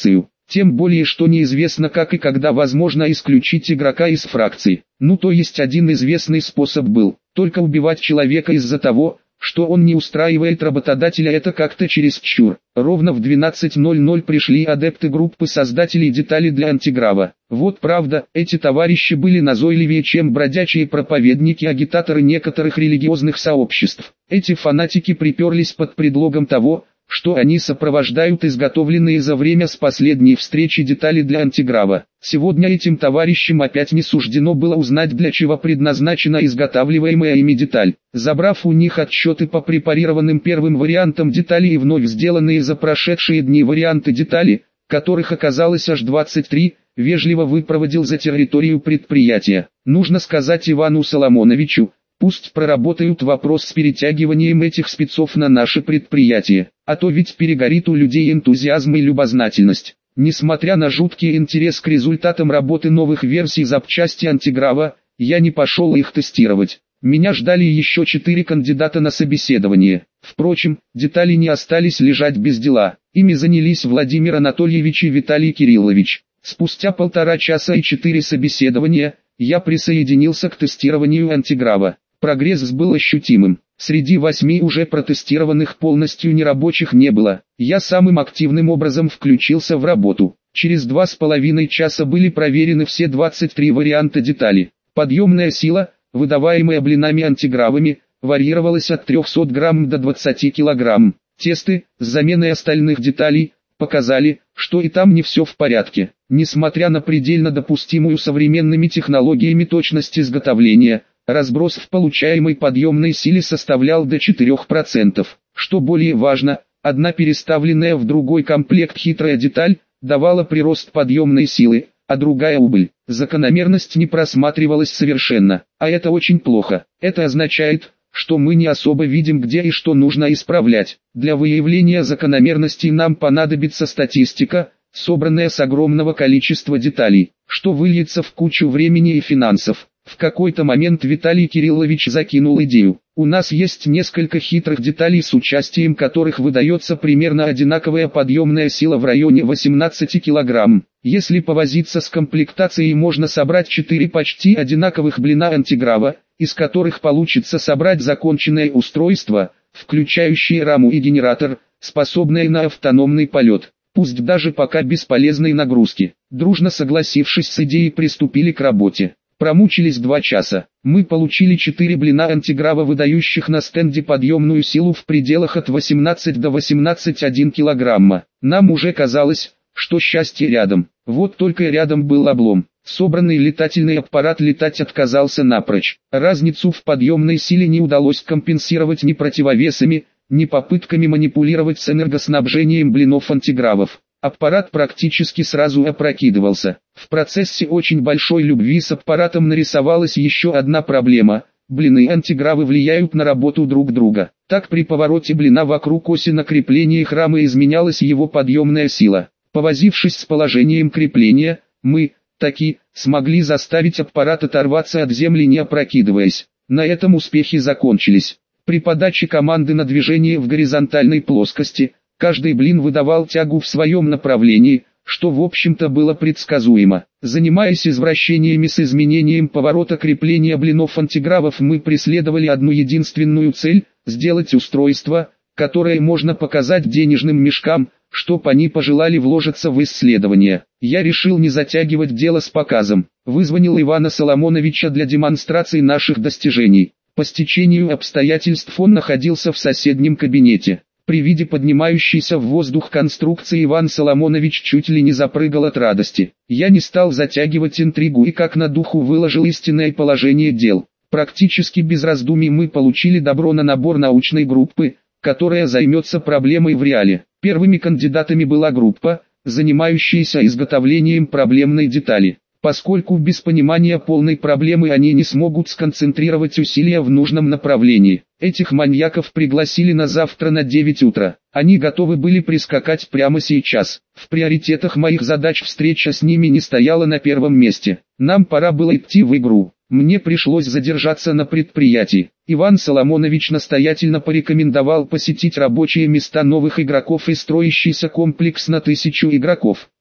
S1: Тем более, что неизвестно, как и когда возможно исключить игрока из фракции. То есть один известный способ был, только убивать человека из-за того, что он не устраивает работодателя, это как-то чересчур. Ровно в 12:00 пришли адепты группы создателей деталей для антиграва. Вот правда, эти товарищи были назойливее, чем бродячие проповедники-агитаторы некоторых религиозных сообществ. Эти фанатики приперлись под предлогом того, что они сопровождают изготовленные за время с последней встречи детали для антиграва. Сегодня этим товарищам опять не суждено было узнать, для чего предназначена изготавливаемая ими деталь. Забрав у них отчеты по препарированным первым вариантам деталей и вновь сделанные за прошедшие дни варианты детали, которых оказалось аж 23, вежливо выпроводил за территорию предприятия. Нужно сказать Ивану Соломоновичу, пусть проработают вопрос с перетягиванием этих спецов на наше предприятие, а то ведь перегорит у людей энтузиазм и любознательность. Несмотря на жуткий интерес к результатам работы новых версий запчасти антиграва, я не пошел их тестировать. Меня ждали еще 4 кандидата на собеседование. Впрочем, детали не остались лежать без дела. Ими занялись Владимир Анатольевич и Виталий Кириллович. Спустя 1,5 часа и 4 собеседования, я присоединился к тестированию антиграва. Прогресс был ощутимым. Среди 8 уже протестированных полностью нерабочих не было. Я самым активным образом включился в работу. Через 2,5 часа были проверены все 23 варианта детали. Подъемная сила, выдаваемая блинами антигравами, варьировалась от 300 грамм до 20 килограмм. Тесты, с заменой остальных деталей, показали, что и там не все в порядке. Несмотря на предельно допустимую современными технологиями точность изготовления, разброс в получаемой подъемной силе составлял до 4%. Что более важно, одна переставленная в другой комплект хитрая деталь давала прирост подъемной силы, а другая убыль. Закономерность не просматривалась совершенно, а это очень плохо. Это означает, что мы не особо видим, где и что нужно исправлять. Для выявления закономерностей нам понадобится статистика, собранная с огромного количества деталей, что выльется в кучу времени и финансов. В какой-то момент Виталий Кириллович закинул идею. У нас есть несколько хитрых деталей, с участием которых выдается примерно одинаковая подъемная сила в районе 18 кг. Если повозиться с комплектацией, можно собрать 4 почти одинаковых блина антиграва, из которых получится собрать законченное устройство, включающее раму и генератор, способное на автономный полет, пусть даже пока без полезной нагрузки. Дружно согласившись с идеей, приступили к работе. Промучились 2 часа. Мы получили 4 блина антиграва, выдающих на стенде подъемную силу в пределах от 18 до 18,1 кг. Нам уже казалось, что счастье рядом. Вот только рядом был облом. Собранный летательный аппарат летать отказался напрочь. Разницу в подъемной силе не удалось компенсировать ни противовесами, ни попытками манипулировать с энергоснабжением блинов антигравов. Аппарат практически сразу опрокидывался. В процессе очень большой любви с аппаратом нарисовалась еще одна проблема. Блины антигравы влияют на работу друг друга. Так при повороте блина вокруг оси на креплениях рамы изменялась его подъемная сила. Повозившись с положением крепления, мы, таки, смогли заставить аппарат оторваться от земли, не опрокидываясь. На этом успехи закончились. При подаче команды на движение в горизонтальной плоскости, каждый блин выдавал тягу в своем направлении, что в общем-то было предсказуемо. Занимаясь извращениями с изменением поворота крепления блинов антигравов, мы преследовали одну единственную цель – сделать устройство, которое можно показать денежным мешкам, чтоб они пожелали вложиться в исследование. Я решил не затягивать дело с показом. Вызвонил Ивана Соломоновича для демонстрации наших достижений. По стечению обстоятельств он находился в соседнем кабинете. При виде поднимающейся в воздух конструкции Иван Соломонович чуть ли не запрыгал от радости. Я не стал затягивать интригу и как на духу выложил истинное положение дел. Практически без раздумий мы получили добро на набор научной группы, которая займется проблемой в реале. Первыми кандидатами была группа, занимающаяся изготовлением проблемной детали. Поскольку без понимания полной проблемы они не смогут сконцентрировать усилия в нужном направлении. Этих маньяков пригласили на завтра на 9 утра. Они готовы были прискакать прямо сейчас. В приоритетах моих задач встреча с ними не стояла на первом месте. Нам пора было идти в игру. Мне пришлось задержаться на предприятии. Иван Соломонович настоятельно порекомендовал посетить рабочие места новых игроков и строящийся комплекс на 1000 игроков.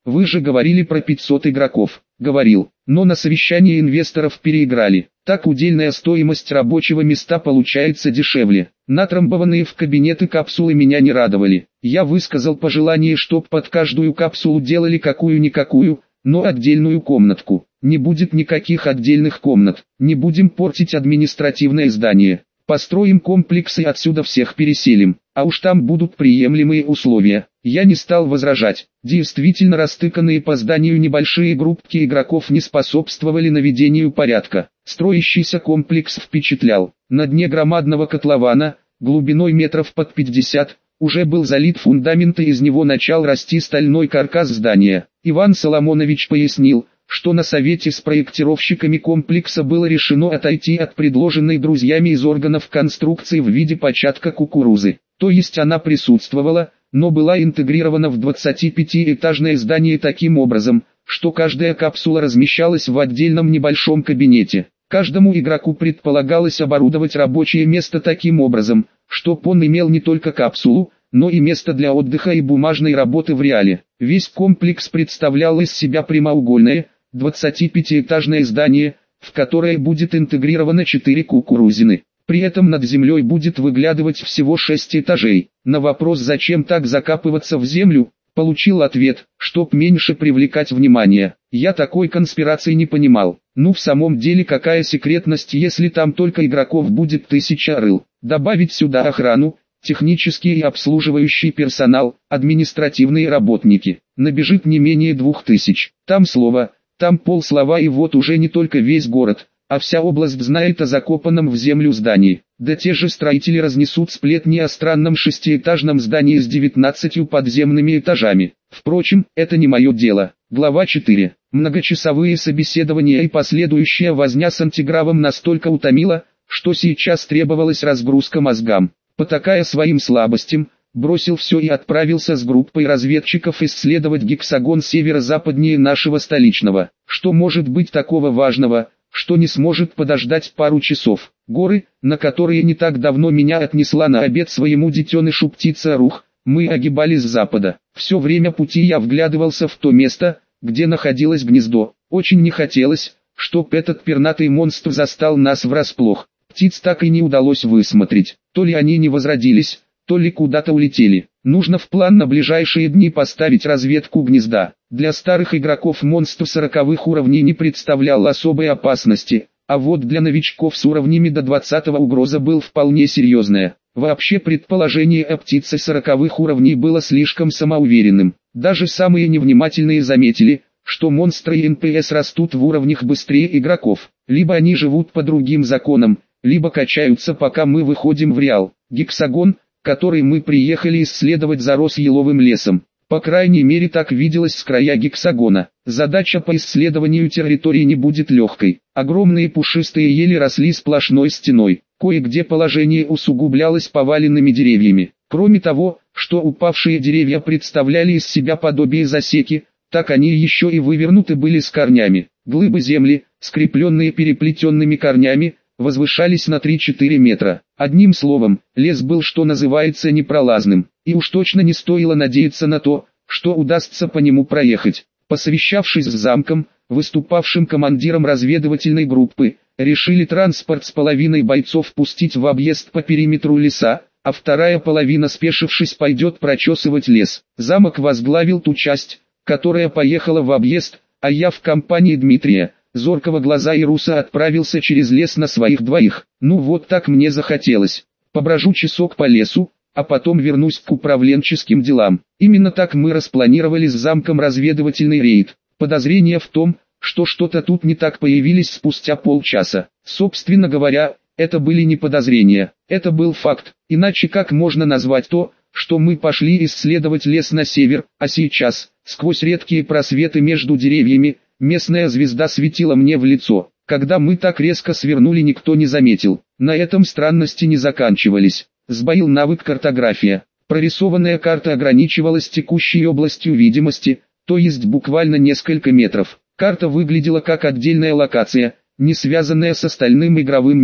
S1: Вы же говорили про 500 игроков. Говорил, но на совещании инвесторов переиграли. Так удельная стоимость рабочего места получается дешевле. Натрамбованные в кабинеты капсулы меня не радовали. Я высказал пожелание, чтоб под каждую капсулу делали какую-никакую, но отдельную комнатку. Не будет никаких отдельных комнат. Не будем портить административное здание. Построим комплекс и отсюда всех переселим, а уж там будут приемлемые условия. Я не стал возражать. Действительно, растыканные по зданию небольшие группки игроков не способствовали наведению порядка. Строящийся комплекс впечатлял. На дне громадного котлована, глубиной метров под 50, уже был залит фундамент и из него начал расти стальной каркас здания. Иван Соломонович пояснил, что на совете с проектировщиками комплекса было решено отойти от предложенной друзьями из органов конструкции в виде початка кукурузы. То есть она присутствовала, но была интегрирована в 25-этажное здание таким образом, что каждая капсула размещалась в отдельном небольшом кабинете. Каждому игроку предполагалось оборудовать рабочее место таким образом, чтоб он имел не только капсулу, но и место для отдыха и бумажной работы в реале. Весь комплекс представлял из себя прямоугольное, 25-этажное здание, в которое будет интегрировано 4 кукурузины. При этом над землей будет выглядывать всего 6 этажей. На вопрос, зачем так закапываться в землю, получил ответ, чтоб меньше привлекать внимание. Я такой конспирации не понимал. Ну в самом деле какая секретность, если там только игроков будет 1000 рыл. Добавить сюда охрану, технический и обслуживающий персонал, административные работники. Набежит не менее 2000. Там слово, там полслова, и вот уже не только весь город, а вся область знает о закопанном в землю здании. Да те же строители разнесут сплетни о странном 6-этажном здании с 19 подземными этажами. Впрочем, это не мое дело. Глава 4. Многочасовые собеседования и последующая возня с антигравом настолько утомила, что сейчас требовалась разгрузка мозгам. Потакая своим слабостям, бросил все и отправился с группой разведчиков исследовать гексагон северо-западнее нашего столичного. Что может быть такого важного, что не сможет подождать пару часов? Горы, на которые не так давно меня отнесла на обед своему детенышу птица Рух, мы огибали с запада. Все время пути я вглядывался в то место, где находилось гнездо. Очень не хотелось, чтоб этот пернатый монстр застал нас врасплох. Птиц так и не удалось высмотреть. То ли они не возродились, то ли куда-то улетели. Нужно в план на ближайшие дни поставить разведку гнезда. Для старых игроков монстр 40-х уровней не представлял особой опасности, а вот для новичков с уровнями до 20-го угроза был вполне серьезная. Вообще предположение о птице 40-х уровней было слишком самоуверенным. Даже самые невнимательные заметили, что монстры и НПС растут в уровнях быстрее игроков. Либо они живут по другим законам, либо качаются, пока мы выходим в реал. Гексагон, который мы приехали исследовать, зарос еловым лесом. По крайней мере так виделось с края гексагона. Задача по исследованию территории не будет легкой. Огромные пушистые ели росли сплошной стеной. Кое-где положение усугублялось поваленными деревьями. Кроме того, что упавшие деревья представляли из себя подобие засеки, так они еще и вывернуты были с корнями. Глыбы земли, скрепленные переплетенными корнями, возвышались на 3-4 метра. Одним словом, лес был, что называется, непролазным, и уж точно не стоило надеяться на то, что удастся по нему проехать. Посовещавшись с замком, выступавшим командиром разведывательной группы, решили транспорт с половиной бойцов пустить в объезд по периметру леса, а вторая половина, спешившись, пойдет прочесывать лес. Замок возглавил ту часть, которая поехала в объезд, а я в компании Дмитрия, зоркого глаза и Руса, отправился через лес на своих двоих. Ну вот так мне захотелось. Поброжу часок по лесу, а потом вернусь к управленческим делам. Именно так мы распланировали с замком разведывательный рейд. Подозрения в том, что что-то тут не так, появились спустя полчаса. Собственно говоря, это были не подозрения, это был факт. Иначе как можно назвать то, что мы пошли исследовать лес на север, а сейчас, сквозь редкие просветы между деревьями, местная звезда светила мне в лицо. Когда мы так резко свернули, никто не заметил. На этом странности не заканчивались. Сбоил навык картография. Прорисованная карта ограничивалась текущей областью видимости, то есть буквально несколько метров. Карта выглядела как отдельная локация, не связанная с остальным игровым миром.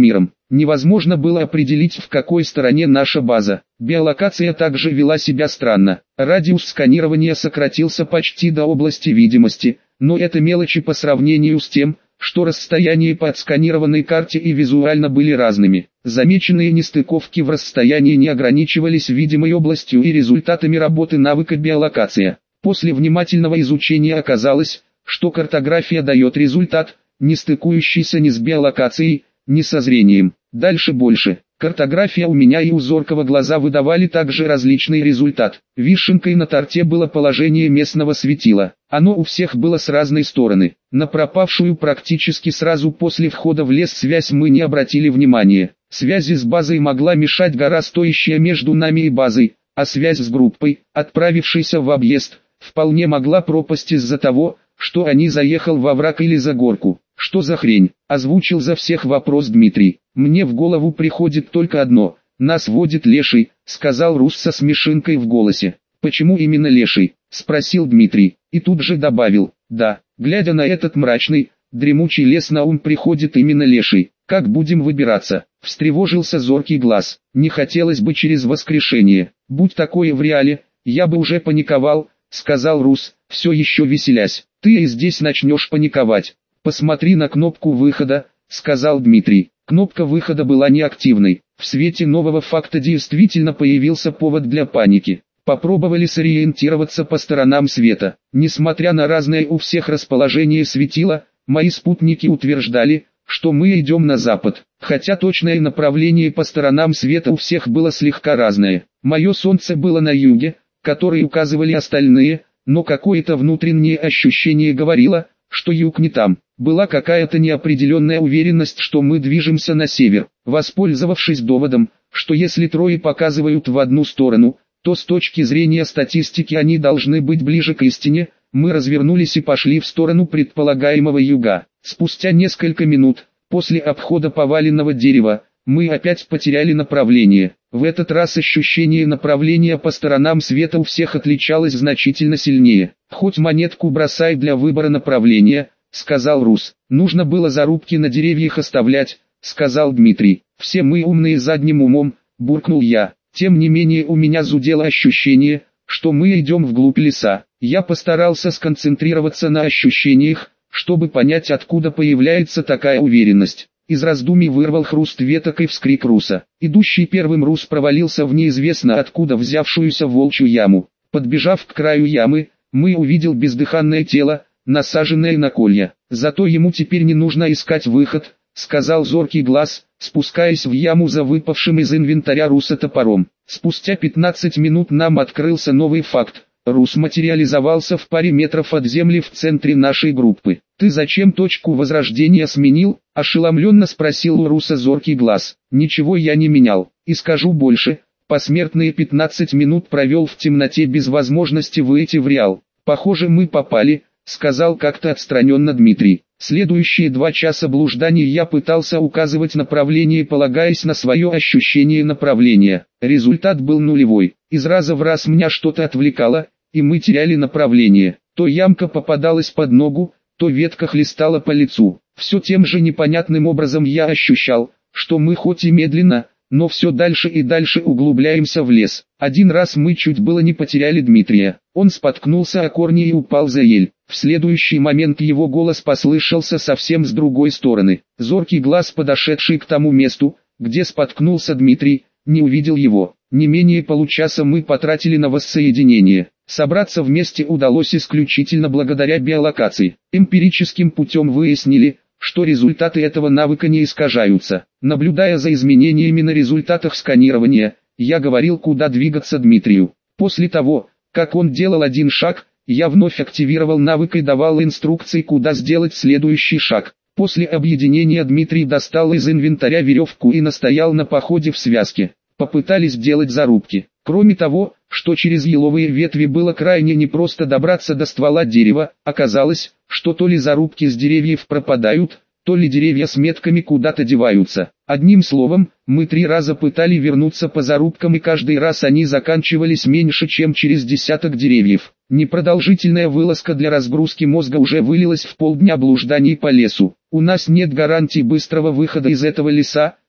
S1: Невозможно было определить, в какой стороне наша база. Биолокация также вела себя странно. Радиус сканирования сократился почти до области видимости, но это мелочи по сравнению с тем, что расстояния по отсканированной карте и визуально были разными. Замеченные нестыковки в расстоянии не ограничивались видимой областью и результатами работы навыка биолокация. После внимательного изучения оказалось, что картография дает результат, не стыкующийся ни с биолокацией, ни со зрением. Дальше больше. Картография у меня и у зоркого глаза выдавали также различный результат. Вишенкой на торте было положение местного светила. Оно у всех было с разной стороны. На пропавшую практически сразу после входа в лес связь мы не обратили внимания. Связи с базой могла мешать гора, стоящая между нами и базой, а связь с группой, отправившейся в объезд, вполне могла пропасть из-за того, что они заехал во враг или за горку. «Что за хрень?» – озвучил за всех вопрос Дмитрий. «Мне в голову приходит только одно. Нас водит леший», – сказал Рус со смешинкой в голосе. «Почему именно леший?» – спросил Дмитрий. И тут же добавил: «Да, глядя на этот мрачный, дремучий лес, на ум приходит именно леший. Как будем выбираться?» – встревожился зоркий глаз. «Не хотелось бы через воскрешение. Будь такое в реале, я бы уже паниковал», – сказал Рус, все еще веселясь. «Ты и здесь начнешь паниковать. «Посмотри на кнопку выхода», — сказал Дмитрий. Кнопка выхода была неактивной. В свете нового факта действительно появился повод для паники. Попробовали сориентироваться по сторонам света. Несмотря на разное у всех расположение светила, мои спутники утверждали, что мы идем на запад. Хотя точное направление по сторонам света у всех было слегка разное. Мое солнце было на юге, который указывали остальные, но какое-то внутреннее ощущение говорило, что юг не там. Была какая-то неопределенная уверенность, что мы движемся на север. Воспользовавшись доводом, что если трое показывают в одну сторону, то с точки зрения статистики они должны быть ближе к истине, мы развернулись и пошли в сторону предполагаемого юга. Спустя несколько минут, после обхода поваленного дерева, мы опять потеряли направление. В этот раз ощущение направления по сторонам света у всех отличалось значительно сильнее. «Хоть монетку бросай для выбора направления», — сказал Рус. «Нужно было зарубки на деревьях оставлять», — сказал Дмитрий. «Все мы умные задним умом», — буркнул я. Тем не менее у меня зудело ощущение, что мы идем вглубь леса. Я постарался сконцентрироваться на ощущениях, чтобы понять, откуда появляется такая уверенность. Из раздумий вырвал хруст веток и вскрик Руса. Идущий первым Рус провалился в неизвестно откуда взявшуюся волчью яму. Подбежав к краю ямы, мы увидел бездыханное тело, насаженное на колья. «Зато ему теперь не нужно искать выход», — сказал зоркий глаз, спускаясь в яму за выпавшим из инвентаря Руса топором. Спустя 15 минут нам открылся новый факт. Рус материализовался в паре метров от земли в центре нашей группы. «Ты зачем точку возрождения сменил?» – ошеломленно спросил у Руса зоркий глаз. «Ничего я не менял. И скажу больше, посмертные 15 минут провел в темноте без возможности выйти в реал. Похоже, мы попали», — сказал как-то отстраненно Дмитрий. Следующие 2 часа блужданий я пытался указывать направление, полагаясь на свое ощущение направления. Результат был нулевой. Из раза в раз меня что-то отвлекало, и мы теряли направление. То ямка попадалась под ногу, то ветка хлестала по лицу. Все тем же непонятным образом я ощущал, что мы хоть и медленно, но все дальше и дальше углубляемся в лес. Один раз мы чуть было не потеряли Дмитрия. Он споткнулся о корни и упал за ель. В следующий момент его голос послышался совсем с другой стороны. Зоркий глаз, подошедший к тому месту, где споткнулся Дмитрий, не увидел его. Не менее получаса мы потратили на воссоединение. Собраться вместе удалось исключительно благодаря биолокации. Эмпирическим путем выяснили, что результаты этого навыка не искажаются. Наблюдая за изменениями на результатах сканирования, я говорил, куда двигаться Дмитрию. После того, как он делал один шаг, я вновь активировал навык и давал инструкции, куда сделать следующий шаг. После объединения Дмитрий достал из инвентаря веревку и настоял на походе в связке. Попытались делать зарубки. Кроме того, что через еловые ветви было крайне непросто добраться до ствола дерева, оказалось, что то ли зарубки с деревьев пропадают, то ли деревья с метками куда-то деваются. Одним словом, мы 3 раза пытали вернуться по зарубкам, и каждый раз они заканчивались меньше, чем через десяток деревьев. Непродолжительная вылазка для разгрузки мозга уже вылилась в полдня блужданий по лесу. У нас нет гарантий быстрого выхода из этого леса,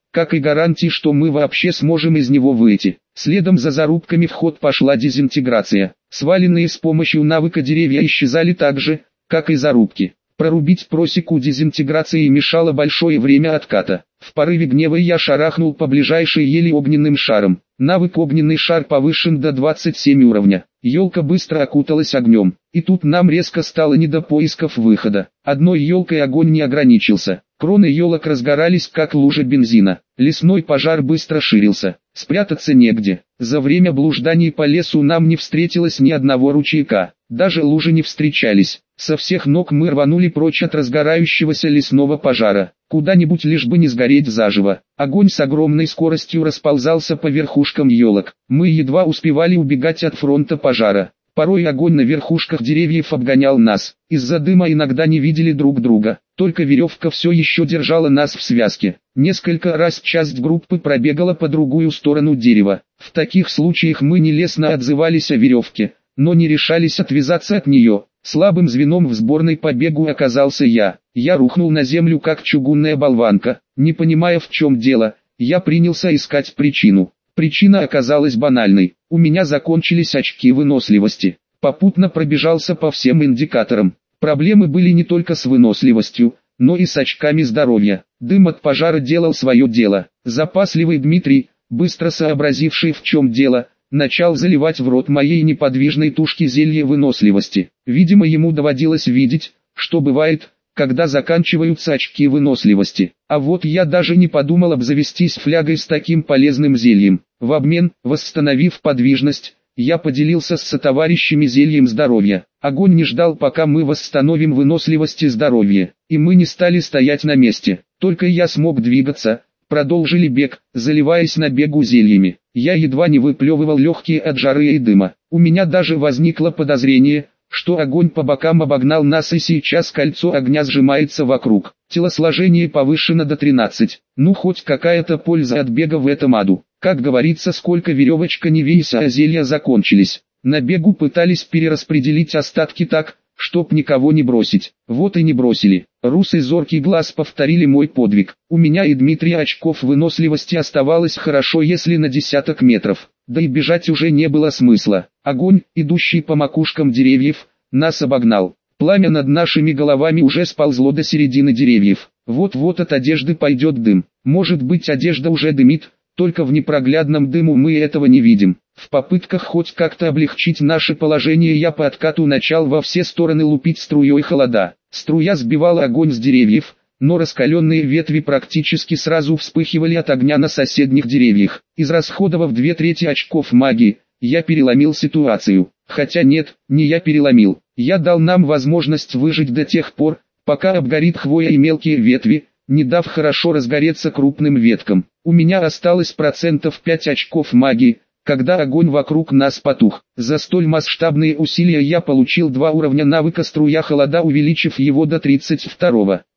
S1: как и гарантии, что мы вообще сможем из него выйти. Следом за зарубками в ход пошла дезинтеграция. Сваленные с помощью навыка деревья исчезали так же, как и зарубки. Прорубить просеку дезинтеграции мешало большое время отката. В порыве гнева я шарахнул по ближайшей ели огненным шаром. Навык огненный шар повышен до 27 уровня. Елка быстро окуталась огнем. И тут нам резко стало не до поисков выхода. Одной елкой огонь не ограничился. Кроны елок разгорались как лужа бензина. Лесной пожар быстро ширился. Спрятаться негде. За время блужданий по лесу нам не встретилось ни одного ручейка. Даже лужи не встречались. Со всех ног мы рванули прочь от разгорающегося лесного пожара. Куда-нибудь лишь бы не сгореть заживо. Огонь с огромной скоростью расползался по верхушкам елок. Мы едва успевали убегать от фронта пожара. Порой огонь на верхушках деревьев обгонял нас. Из-за дыма иногда не видели друг друга. Только веревка все еще держала нас в связке. Несколько раз часть группы пробегала по другую сторону дерева. В таких случаях мы нелестно отзывались о веревке, но не решались отвязаться от нее. Слабым звеном в сборной по бегу оказался я. Я рухнул на землю как чугунная болванка. Не понимая, в чем дело, я принялся искать причину. Причина оказалась банальной. У меня закончились очки выносливости. Попутно пробежался по всем индикаторам. Проблемы были не только с выносливостью, но и с очками здоровья. Дым от пожара делал свое дело. Запасливый Дмитрий, быстро сообразивший, в чем дело, начал заливать в рот моей неподвижной тушки зелье выносливости. Видимо, ему доводилось видеть, что бывает, когда заканчиваются очки выносливости. А вот я даже не подумал обзавестись флягой с таким полезным зельем. В обмен, восстановив подвижность, я поделился с сотоварищами зельем здоровья. Огонь не ждал, пока мы восстановим выносливость и здоровье, и мы не стали стоять на месте. Только я смог двигаться, продолжили бег, заливаясь на бегу зельями. Я едва не выплевывал легкие от жары и дыма. У меня даже возникло подозрение, что огонь по бокам обогнал нас, и сейчас кольцо огня сжимается вокруг. Телосложение повышено до 13. Ну хоть какая-то польза от бега в этом аду. Как говорится, сколько веревочка не вейся, а зелья закончились. На бегу пытались перераспределить остатки так, чтоб никого не бросить. Вот и не бросили. Рус и зоркий глаз повторили мой подвиг. У меня и Дмитрия очков выносливости оставалось хорошо, если на десяток метров. Да и бежать уже не было смысла. Огонь, идущий по макушкам деревьев, нас обогнал. Пламя над нашими головами уже сползло до середины деревьев. Вот-вот от одежды пойдет дым. Может быть, одежда уже дымит, только в непроглядном дыму мы этого не видим. В попытках хоть как-то облегчить наше положение я по откату начал во все стороны лупить струей холода. Струя сбивала огонь с деревьев, но раскаленные ветви практически сразу вспыхивали от огня на соседних деревьях. Израсходовав 2/3 очков магии, я переломил ситуацию. Хотя нет, не я переломил. Я дал нам возможность выжить до тех пор, пока обгорит хвоя и мелкие ветви, не дав хорошо разгореться крупным веткам. У меня осталось 5% очков магии, когда огонь вокруг нас потух. За столь масштабные усилия я получил 2 уровня навыка струя холода, увеличив его до 32-го.